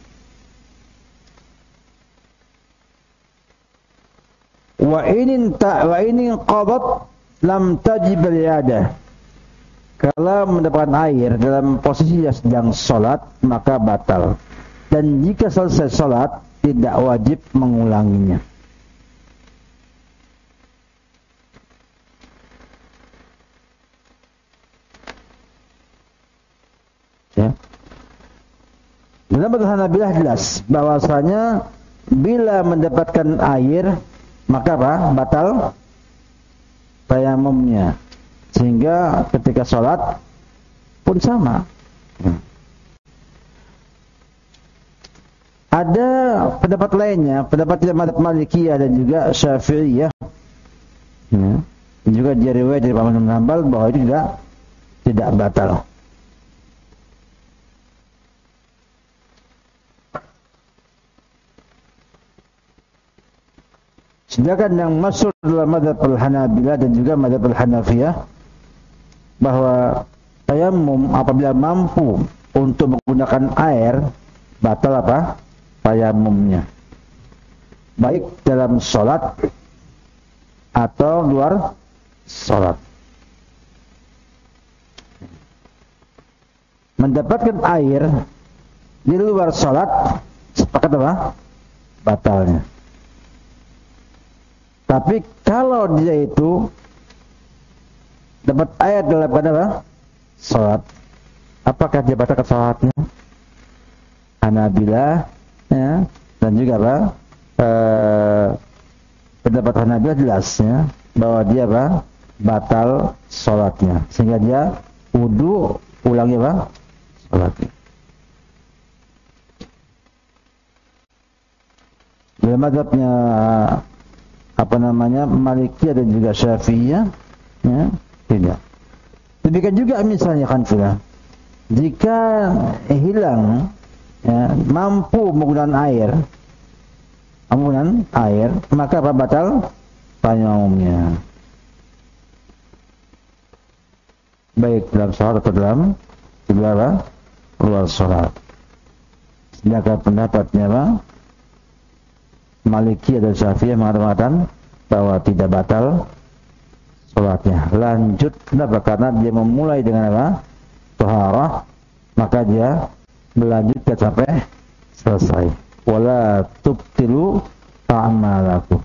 Wa in ta wa in qadat lam tajib al-i'adah. Kalau mendapatkan air dalam posisi yang sedang sholat, maka batal. Dan jika selesai sholat, tidak wajib mengulanginya. Dalam mazhab Hanabilah jelas bahwasanya bila mendapatkan air maka apa? Batal tayamumnya. Sehingga ketika sholat pun sama. Hmm. Ada pendapat lainnya, pendapat mazhab Malikiyah dan juga Syafi'iyah. Hmm. Juga dia riwayat dari Ahmad bin Hanbal bahwa itu tidak tidak batal. Sedangkan yang masuk dalam mazhab Al-Hanabilah dan juga mazhab Al-Hanafiyah bahwa tayamum apabila mampu untuk menggunakan air batal apa? Tayamumnya. Baik dalam sholat atau luar sholat. Mendapatkan air di luar sholat sepakat apa? Batalnya. Tapi kalau dia itu dapat air dalam keadaan apa? Sholat, apakah dia batalkan sholatnya? Hanabilah ya, dan juga apa? E, pendapat Hanabilah jelas ya, bahwa dia apa? Batal sholatnya, sehingga dia wudu ulangi apa? Sholatnya. Dalam mazhabnya apa namanya Malikiyah dan juga Syafi'iyah ya, tidak. Demikian juga misalnya Hanafilah, jika hilang ya, mampu menggunakan air menggunakan air maka apa batal tayamumnya, baik dalam sholat atau dalam luar luar sholat. Sedangkan pendapatnya apa? Malikiyah dan Syafi'iyah mengatakan bahwa tidak batal sholatnya. Lanjut, kenapa? Karena dia memulai dengan apa? Taharah, maka dia melanjutkan sampai selesai. Wala tubtilu a'malakum.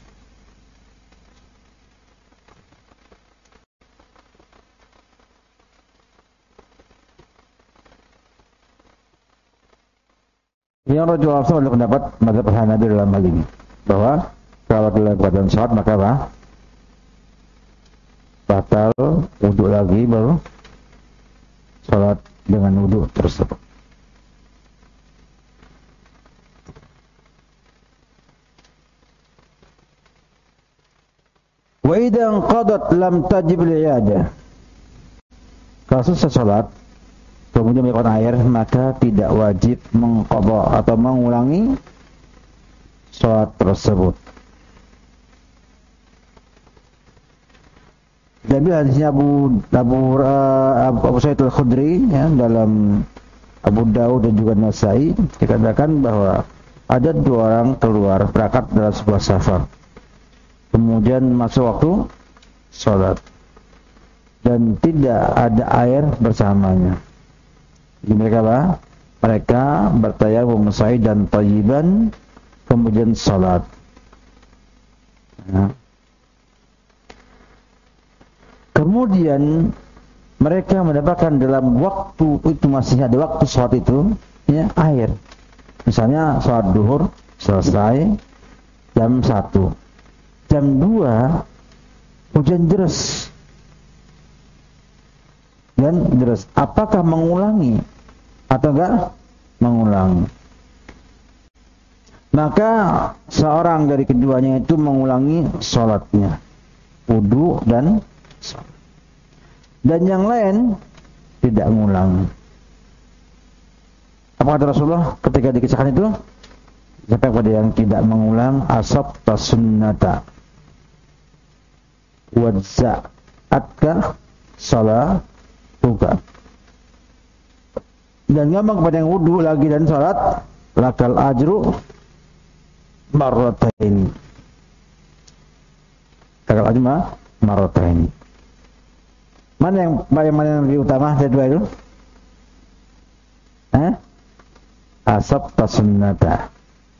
Yang rajul al-Asam adalah pendapat mazhab Hanafi dalam hal ini, bahwa kalau dalam keadaan sholat maka apa? Batal wudu lagi baru sholat dengan wudu tersebut. Wa idza qadat lam tajib al-i'adah. Kalau selesai sholat kemudian melakukan air, maka tidak wajib mengqadha atau mengulangi sholat tersebut. Dan bila hadisnya Abu Abu uh, Abu Sa'id Al-Khudri ya, dalam Abu Dawud dan juga Nasai dikatakan bahwa ada dua orang keluar berangkat dalam sebuah safar, kemudian masuk waktu sholat dan tidak ada air bersamanya. Jadi mereka apa? Mereka bertayamum sa'id dan thayyiban, kemudian salat. Ya. Kemudian mereka mendapatkan dalam waktu itu, masih ada waktu salat itu, ya, air. Misalnya salat duhur selesai jam satu. Jam dua hujan deras. Dan deras. Apakah mengulangi atau enggak mengulangi? Maka seorang dari keduanya itu mengulangi sholatnya, wudu dan sholat. Dan yang lain tidak mengulangi. Apa kata Rasulullah ketika dikisahkan itu? Sampai pada yang tidak mengulang, asabta sunnata wadza'atka sholat buka. Dan ngomong kepada yang wudu lagi dan salat, lakal ajru marratain. Lakal ajru marratain. Mana yang mana yang lebih utama dari dua itu? Eh? Asabta sunnata.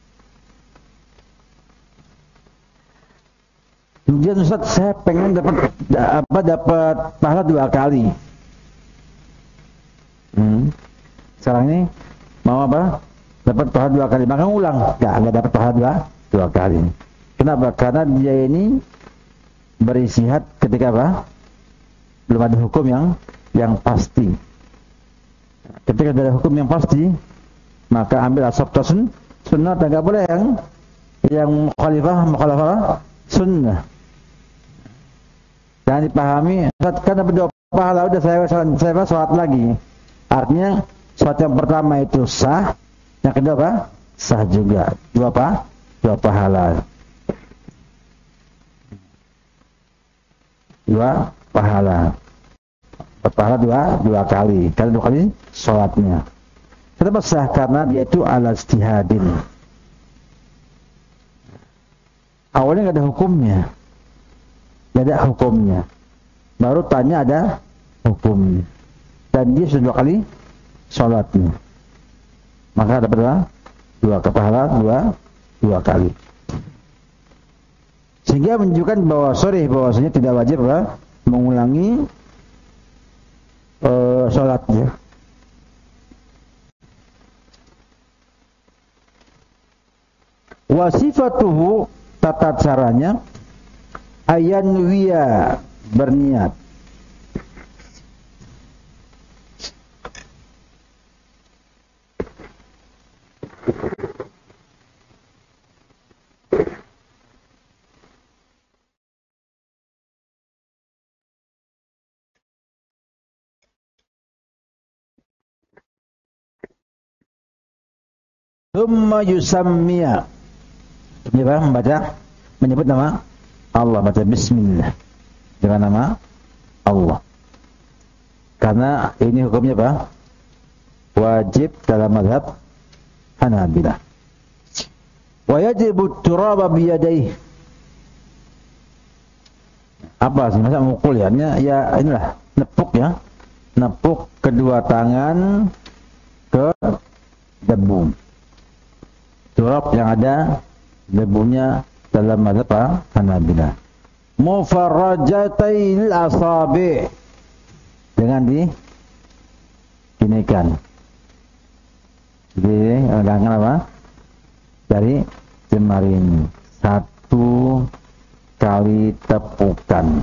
Kemudian Ustaz, saya pengen dapat apa dapat pahala dua kali. Hmm. Sekarang ini mau apa? Dapat pahala dua kali, maka ulang. Enggak, enggak dapat pahala dua, dua kali. Kenapa? Karena dia ini beristihad ketika apa? Belum ada hukum yang yang pasti. Ketika ada hukum yang pasti, maka ambil asab sun sunnah, dan enggak boleh yang yang mukhalifah mukhalafah sunnah. Jangan dipahami, kan dapat dua pahala, udah saya saya sholat lagi. Artinya sholat yang pertama itu sah, yang kedua apa? Sah juga. Dua apa? Dua pahala. Dua pahala. Pahala dua dua kali. Karena dua kali sholatnya. Kenapa sah? Karena dia itu ala ijtihadin. Awalnya nggak ada hukumnya, nggak ada hukumnya. Baru tanya ada hukumnya. Dan dia sudah dua kali sholatnya. Maka dapat dua, dua kepahala, dua, dua kali. Sehingga menunjukkan bahwa sorry bahwasanya tidak wajib apa, mengulangi uh, sholatnya. Wasifatuhu, tata caranya, ayanwiya, berniat. Thumma yusammiya. Ini apa? Membaca, menyebut nama Allah, baca bismillah dengan nama Allah. Karena ini hukumnya apa? Wajib dalam mazhab Hanabilah. Wa yajibu turaba biyadaihi. Apa sih masa mukul ya? Ya inilah, nepuk ya. Nepuk kedua tangan ke debu. Turab yang ada debunya dalam mazhab Hanabilah. Mufarrajatail asabi, dengan di ginikan. Jadi tangan apa? Dari jemari ini satu kali tepukan.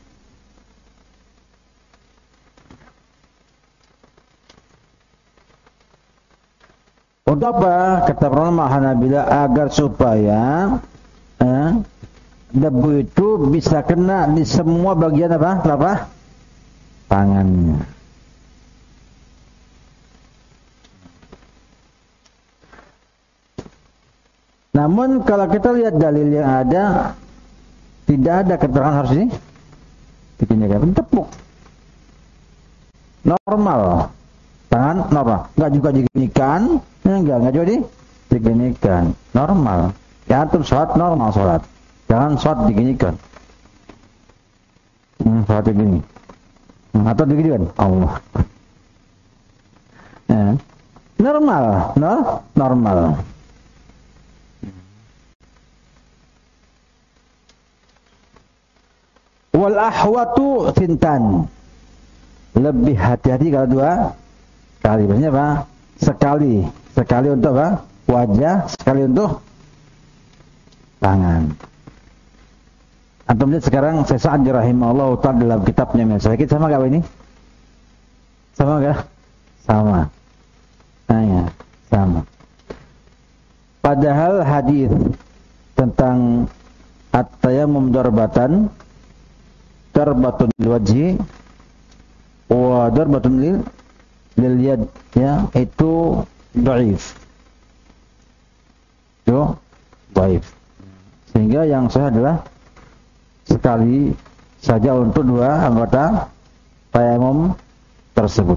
Untuk apa? Kata ulama Hanabilah, agar supaya eh, debu itu bisa kena di semua bagian apa? Telapak tangannya. Namun kalau kita lihat dalil yang ada, tidak ada keterangan harus di diginikan, tepuk. Normal. Tangan normal, enggak juga diginikan, enggak, enggak juga diginikan, normal. Ya antum sholat normal sholat, jangan sholat diginikan. Hmm, sholat begini, hmm, atau diginikan, Allah. Eh, normal, no, normal. Wal ahwatu sintan, lebih hati-hati kalau dua kali. Maksudnya apa? Sekali. Sekali untuk apa? Wajah, sekali untuk tangan. Antum lihat sekarang Syekh Sa'di rahimahullah ta'ala dalam kitabnya Minhajul Sakit, sama enggak ini? Sama enggak? Sama. Nah, ya, sama. Padahal hadis tentang at-tayammum darbatan, darbatun lil wajhi wa darbatun lil lil yad, ya, itu dhaif. Itu dhaif. Sehingga yang sahih adalah sekali saja untuk dua anggota tayamum tersebut.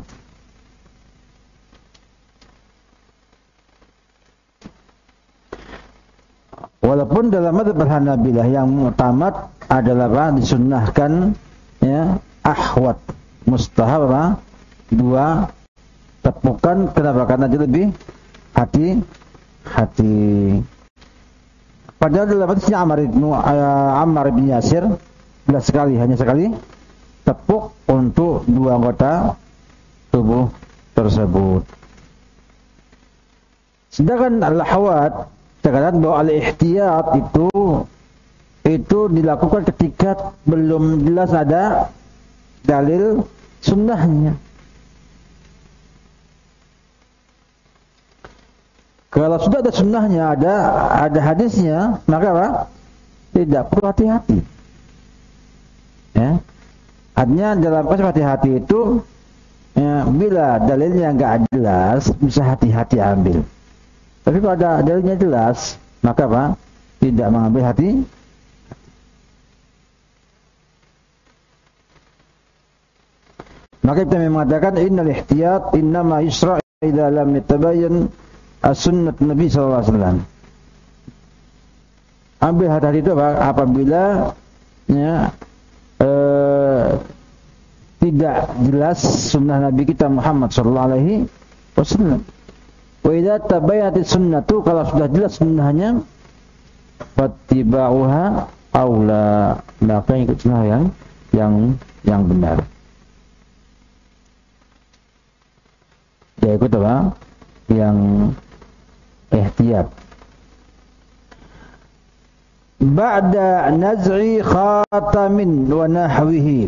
Walaupun dalam mazhab Hanabilah yang mutamat adalah apa? Disunnahkan, ya, ahwat, mustahab apa? Dua tepukan. Kenapa? Karena dia lebih hati-hati. Padahal dalam hadisnya Ammar bin uh, Ammar bin Yasir, bila sekali, hanya sekali tepuk untuk dua anggota tubuh tersebut. Sedangkan al-ahwat terkadang bahwa al-ihtiyat itu itu dilakukan ketika belum jelas ada dalil sunnahnya. Kalau sudah ada sunnahnya, ada ada hadisnya, maka apa? Tidak perlu hati-hati. Ya. Artinya dalam konsep hati-hati itu, ya, bila dalilnya enggak jelas, bisa hati-hati ambil. Tapi kalau ada dalilnya jelas, maka apa? Tidak mengambil hati. Maka kita mengatakan innal ihtiyat innama yusra' idza lam yatabayyan as-sunnah Nabi sallallahu alaihi wasallam. Ambil hati-hati itu apa? Apabila ya, eh, tidak jelas sunnah Nabi kita Muhammad sallallahu alaihi wasallam. Wa idza tabayyat as-sunnatu, kalau sudah jelas sunnahnya, fattiba'uha aula, maka ikut sunnah yang yang yang benar. Ya ikut apa? Yang ihtiyat. Ba'da naz'i khatamin wa nahwihi,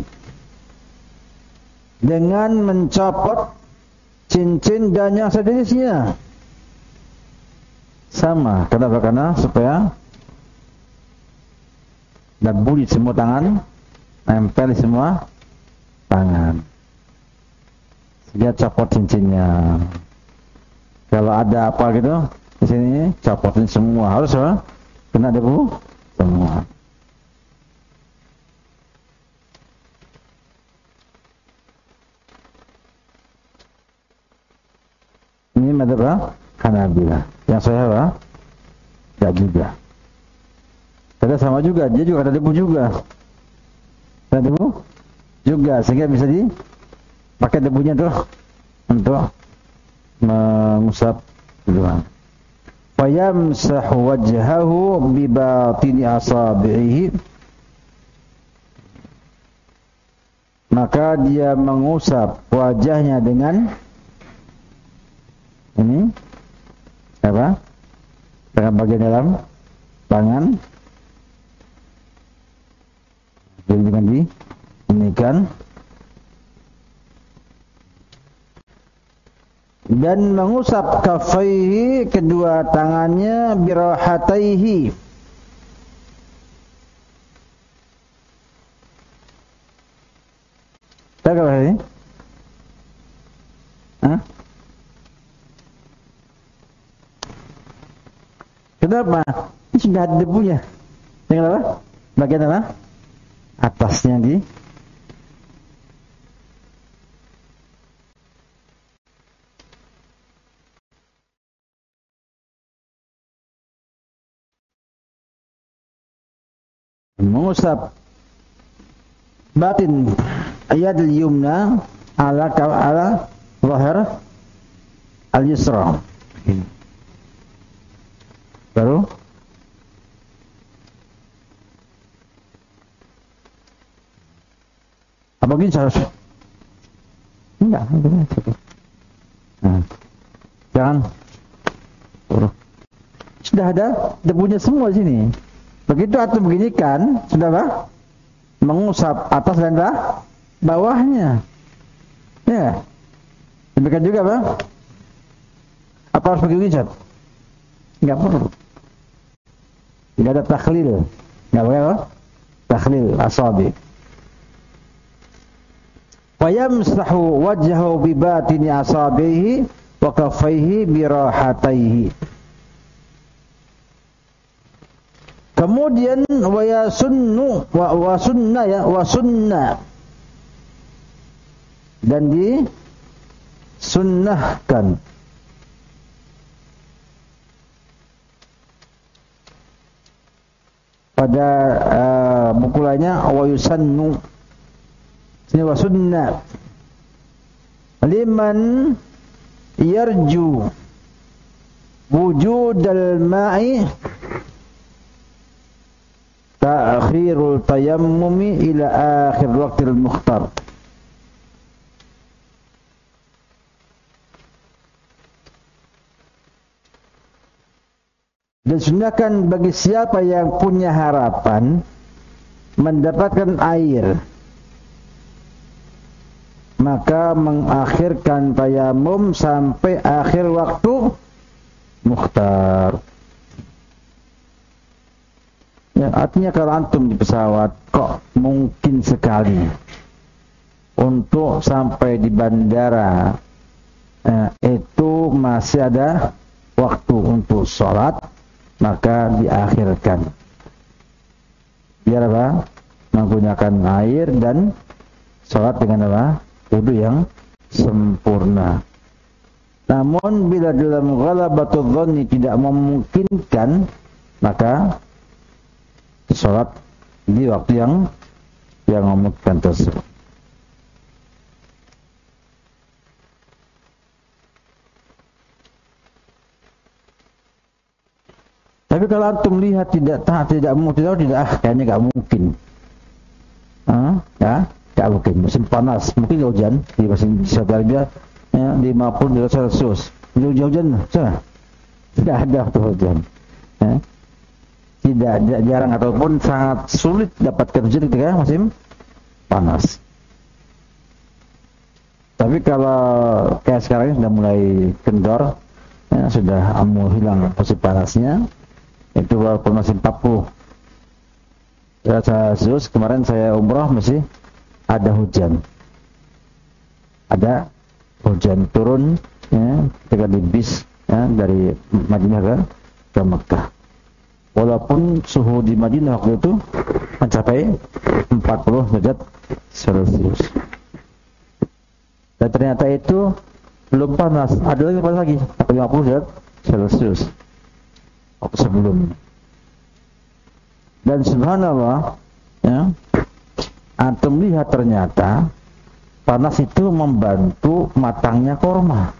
dengan mencopot cincin dan yang sejenisnya. Sama, kenapa? Karena supaya debu di semua tangan, nempel di semua tangan. Dia copot cincinnya. Kalau ada apa gitu di sini, copotin semua, harus apa? Kena debu semua. Ini madzhab apa? Hanabilah. Yang saya apa? Tidak juga. Tidak sama juga, dia juga ada debu juga. Ada debu juga, sehingga bisa dipakai debunya tuh untuk mengusap duluan. Fayamsahu wajhahu bi batini asabihi, maka dia mengusap wajahnya dengan ini apa? Dengan bagian dalam tangan. Jadi dengan di ini kan, dan mengusap kafaihi, kedua tangannya, birahataihi, tahu apa ini? Hah? Kenapa? Ini sudah ada debunya. Yang apa? Bagian apa? Atasnya di mengusap batin ayadil yumna ala ala zahir al-yusra. Baru apa gini harus? Enggak, enggak cukup. Nah, jangan. Sudah ada debunya semua di sini. Begitu atau beginikan, sudah apa? Mengusap atas dan bawahnya. Ya. Demikian juga apa? Apa harus begini, Ustaz? Enggak perlu. Tidak ada takhlil. Enggak boleh apa? Takhlil asabi. Fayamsahu wajhahu bi batini asabihi wa kaffaihi bi rahataihi. Kemudian wa yasunnu wa, wa sunna ya wa sunna, dan di sunnahkan pada uh, buku lainnya wa yusannu, sini wa sunna liman yarju wujudal ma'i ta'khirul tayammumi ila akhir waqtil mukhtar. Disunahkan bagi siapa yang punya harapan mendapatkan air, maka mengakhirkan tayamum sampai akhir waktu mukhtar. Ya, artinya kalau antum di pesawat kok mungkin sekali untuk sampai di bandara eh, itu masih ada waktu untuk sholat, maka diakhirkan. Biar apa? Menggunakan air dan sholat dengan apa? Wudu yang sempurna. Namun bila dalam ghalabatul dhanni tidak memungkinkan, maka sholat di waktu yang yang memungkinkan tersebut. Tapi kalau antum lihat tidak tak tidak mungkin, tidak, tidak ah kayaknya nggak mungkin, ah ya nggak mungkin. Musim panas mungkin hujan di musim Saudi Arabia ya, lima puluh derajat Celcius, hujan-hujan, tidak ada tuh hujan. Ya. Tidak, tidak jarang ataupun sangat sulit dapatkan hujan ketika musim panas. Tapi kalau kayak sekarang ini sudah mulai kendor, ya, sudah mau hilang musim panasnya. Itu walaupun masih empat puluh derajat Celcius, kemarin saya umrah masih ada hujan. Ada hujan turun ya, ketika di bis ya, dari Madinah ke, ke Mekah. Walaupun suhu di Madinah waktu itu mencapai empat puluh derajat Celcius. Dan ternyata itu belum panas, ada lagi panas lagi, lima puluh derajat Celcius. Waktu sebelumnya. Dan subhanallah ya, antum lihat ternyata panas itu membantu matangnya korma.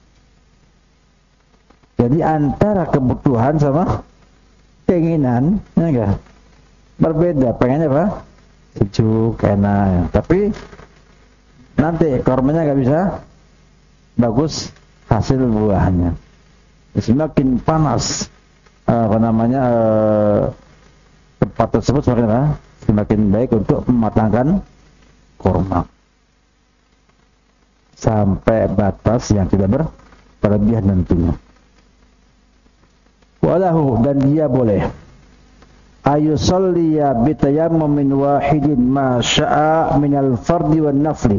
Jadi antara kebutuhan sama keinginan ya enggak berbeda. Pengennya apa? Sejuk, enak ya. Tapi nanti kormanya enggak bisa bagus hasil buahnya. Semakin panas apa namanya eh, tempat tersebut semakin apa? Semakin baik untuk mematangkan korma sampai batas yang tidak ber, berlebihan tentunya. Walahu, dan dia boleh ayusalliya bitayammumin wahidin ma sya'a minal fardi wan nafli.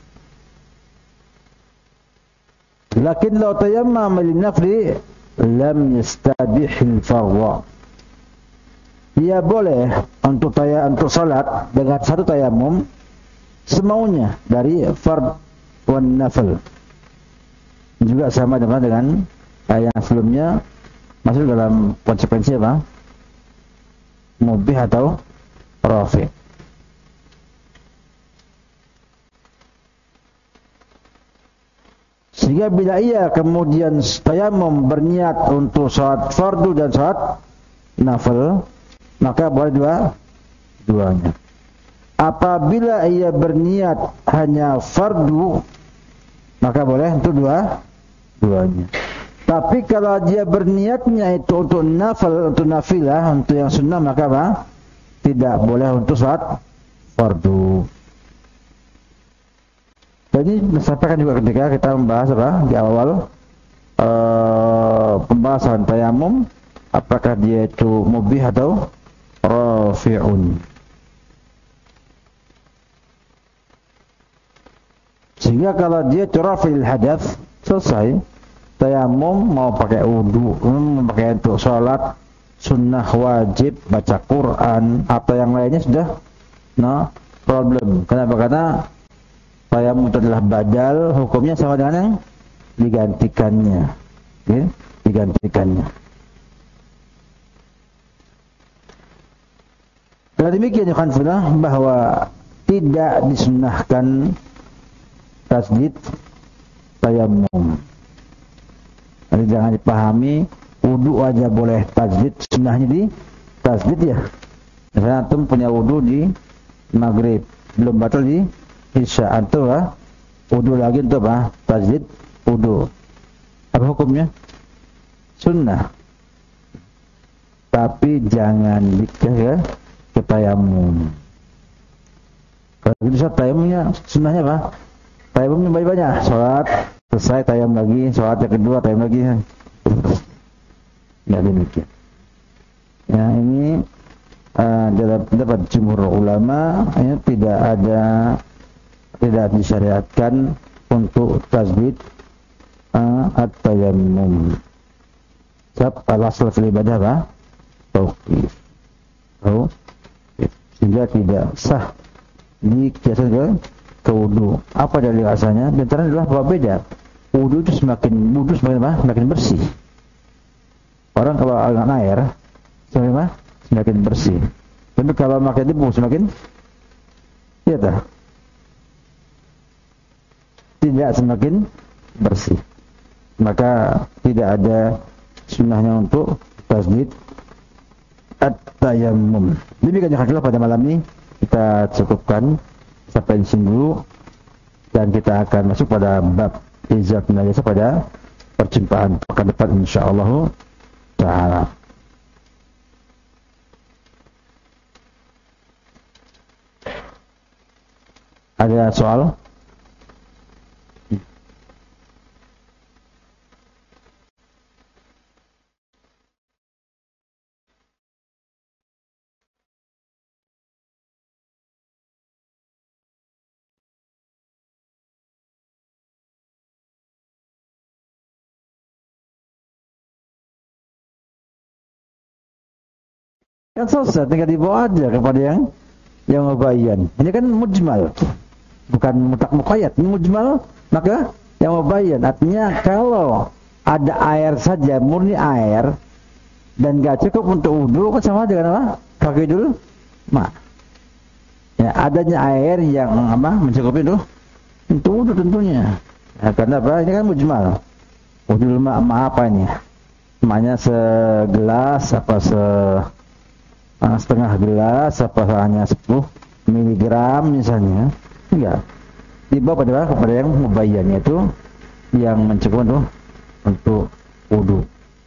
Lakin law tayammama lin nafli lam yastabihil farwa. Dia boleh untuk taya untuk salat dengan satu tayamum semaunya dari fard wan nafil. Juga sama dengan dengan yang sebelumnya, masuk dalam konsekuensi apa? Mubih atau rafi. Sehingga bila ia kemudian tayamum berniat untuk salat fardu dan salat nafil, maka boleh dua duanya. Apabila ia berniat hanya fardu, maka boleh untuk dua duanya. Tapi kalau dia berniatnya itu untuk nafil, untuk nafilah, untuk yang sunnah, maka apa? Tidak boleh untuk salat fardu. Jadi disampaikan juga ketika kita membahas apa di awal uh, pembahasan tayamum, apakah dia itu mubih atau rafi'un. Sehingga kalau dia rafi'il hadath, selesai tayamum, mau pakai wudu, mau pakai untuk sholat sunnah wajib, baca Quran atau yang lainnya sudah no problem. Kenapa? Karena tayamum itu adalah badal, hukumnya sama dengan yang digantikannya, ya, digantikannya. Dan demikian ya khanfillah, bahwa tidak disunnahkan tasdid tayamum. Jadi jangan dipahami wudu aja boleh tasdid, sunnahnya di tasdid ya. Misalnya antum punya wudu di maghrib, belum batal di isya, antum lah wudu lagi untuk apa? Tasdid wudu. Apa hukumnya? Sunnah. tapi jangan dikasih ya, ke tayamum. Kalau gitu sholat tayamumnya sunnahnya apa? Tayamumnya banyak-banyak. Sholat selesai tayamum lagi, sholat yang kedua tayamum lagi. Nggak demikian. Ya ini uh, dalam pendapat jumhur ulama ya, tidak ada tidak disyariatkan untuk tasbih uh, at-tayammum. Sebab al-asl fil ibadah apa? Tauqif. Tahu? Sehingga tidak sah dikiaskan ke, ke wudu. Apa dalil asalnya? Dan terang adalah bahwa beda. Wudu itu semakin wudu semakin apa? Semakin bersih. Orang kalau angkat air semakin apa? Semakin bersih. Tapi kalau makan debu semakin ya tak? Tidak semakin bersih. Maka tidak ada sunnahnya untuk tasbih at-tayammum. Demikian yang pada malam ini kita cukupkan sampai di sini dulu dan kita akan masuk pada bab izafun najasa pada perjumpaan pekan depan insyaallah taala. Ada soal? Kan selesai, tinggal dibawa aja kepada yang yang mubayyan. Ini kan mujmal, bukan mutak muqayyad. Ini mujmal, maka yang mubayyan. Artinya kalau ada air saja, murni air, dan gak cukup untuk wudu, kan sama dengan apa? Pakai dulu, mak. Ya, adanya air yang apa? Mencukupi itu untuk wudu tentunya. Ya, karena apa? Ini kan mujmal. Wudu mak, mak apa ini? Maknya segelas apa se Uh, setengah gelas apa hanya sepuluh miligram misalnya, enggak dibawa pada kepada yang mubayyan, yaitu yang mencukupi untuk untuk wudu.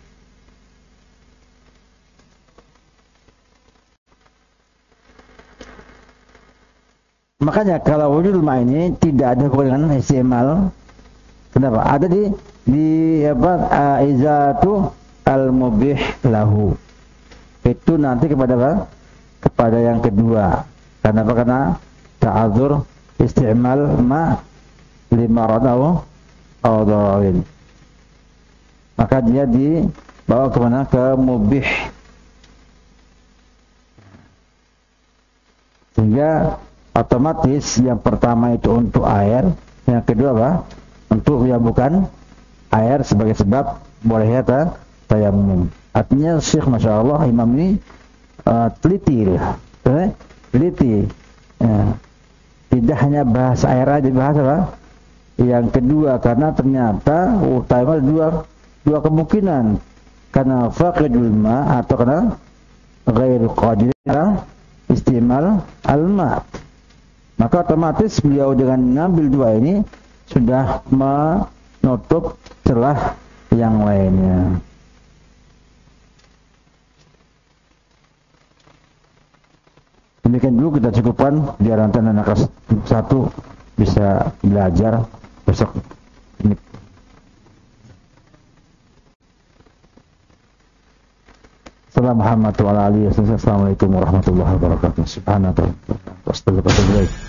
Makanya kalau wudu rumah ini tidak ada hubungan dengan istimal. Kenapa? Ada di di apa uh, izatu al-mubih lahu. Itu nanti kepada apa? Kepada yang kedua. Karena apa? Karena ta'adzur isti'mal ma lima radau atau darawin. Maka dia dibawa kemana? Ke mubih. Sehingga otomatis yang pertama itu untuk air, yang kedua apa? Untuk yang bukan air sebagai sebab bolehnya tayammum. Artinya Syekh Masya Allah Imam ini uh, teliti eh? teliti ya. Tidak hanya bahas air aja, bahas apa? Yang kedua, karena ternyata utama dua dua kemungkinan, karena faqidul ma atau karena ghairu qadir istimal al-ma. Maka otomatis beliau dengan ngambil dua ini sudah menutup celah yang lainnya. Demikian dulu kita cukupkan biar nanti anak kelas satu bisa belajar besok ini. Assalamualaikum warahmatullahi wabarakatuh. Subhanallah. Wassalamualaikum warahmatullahi wabarakatuh.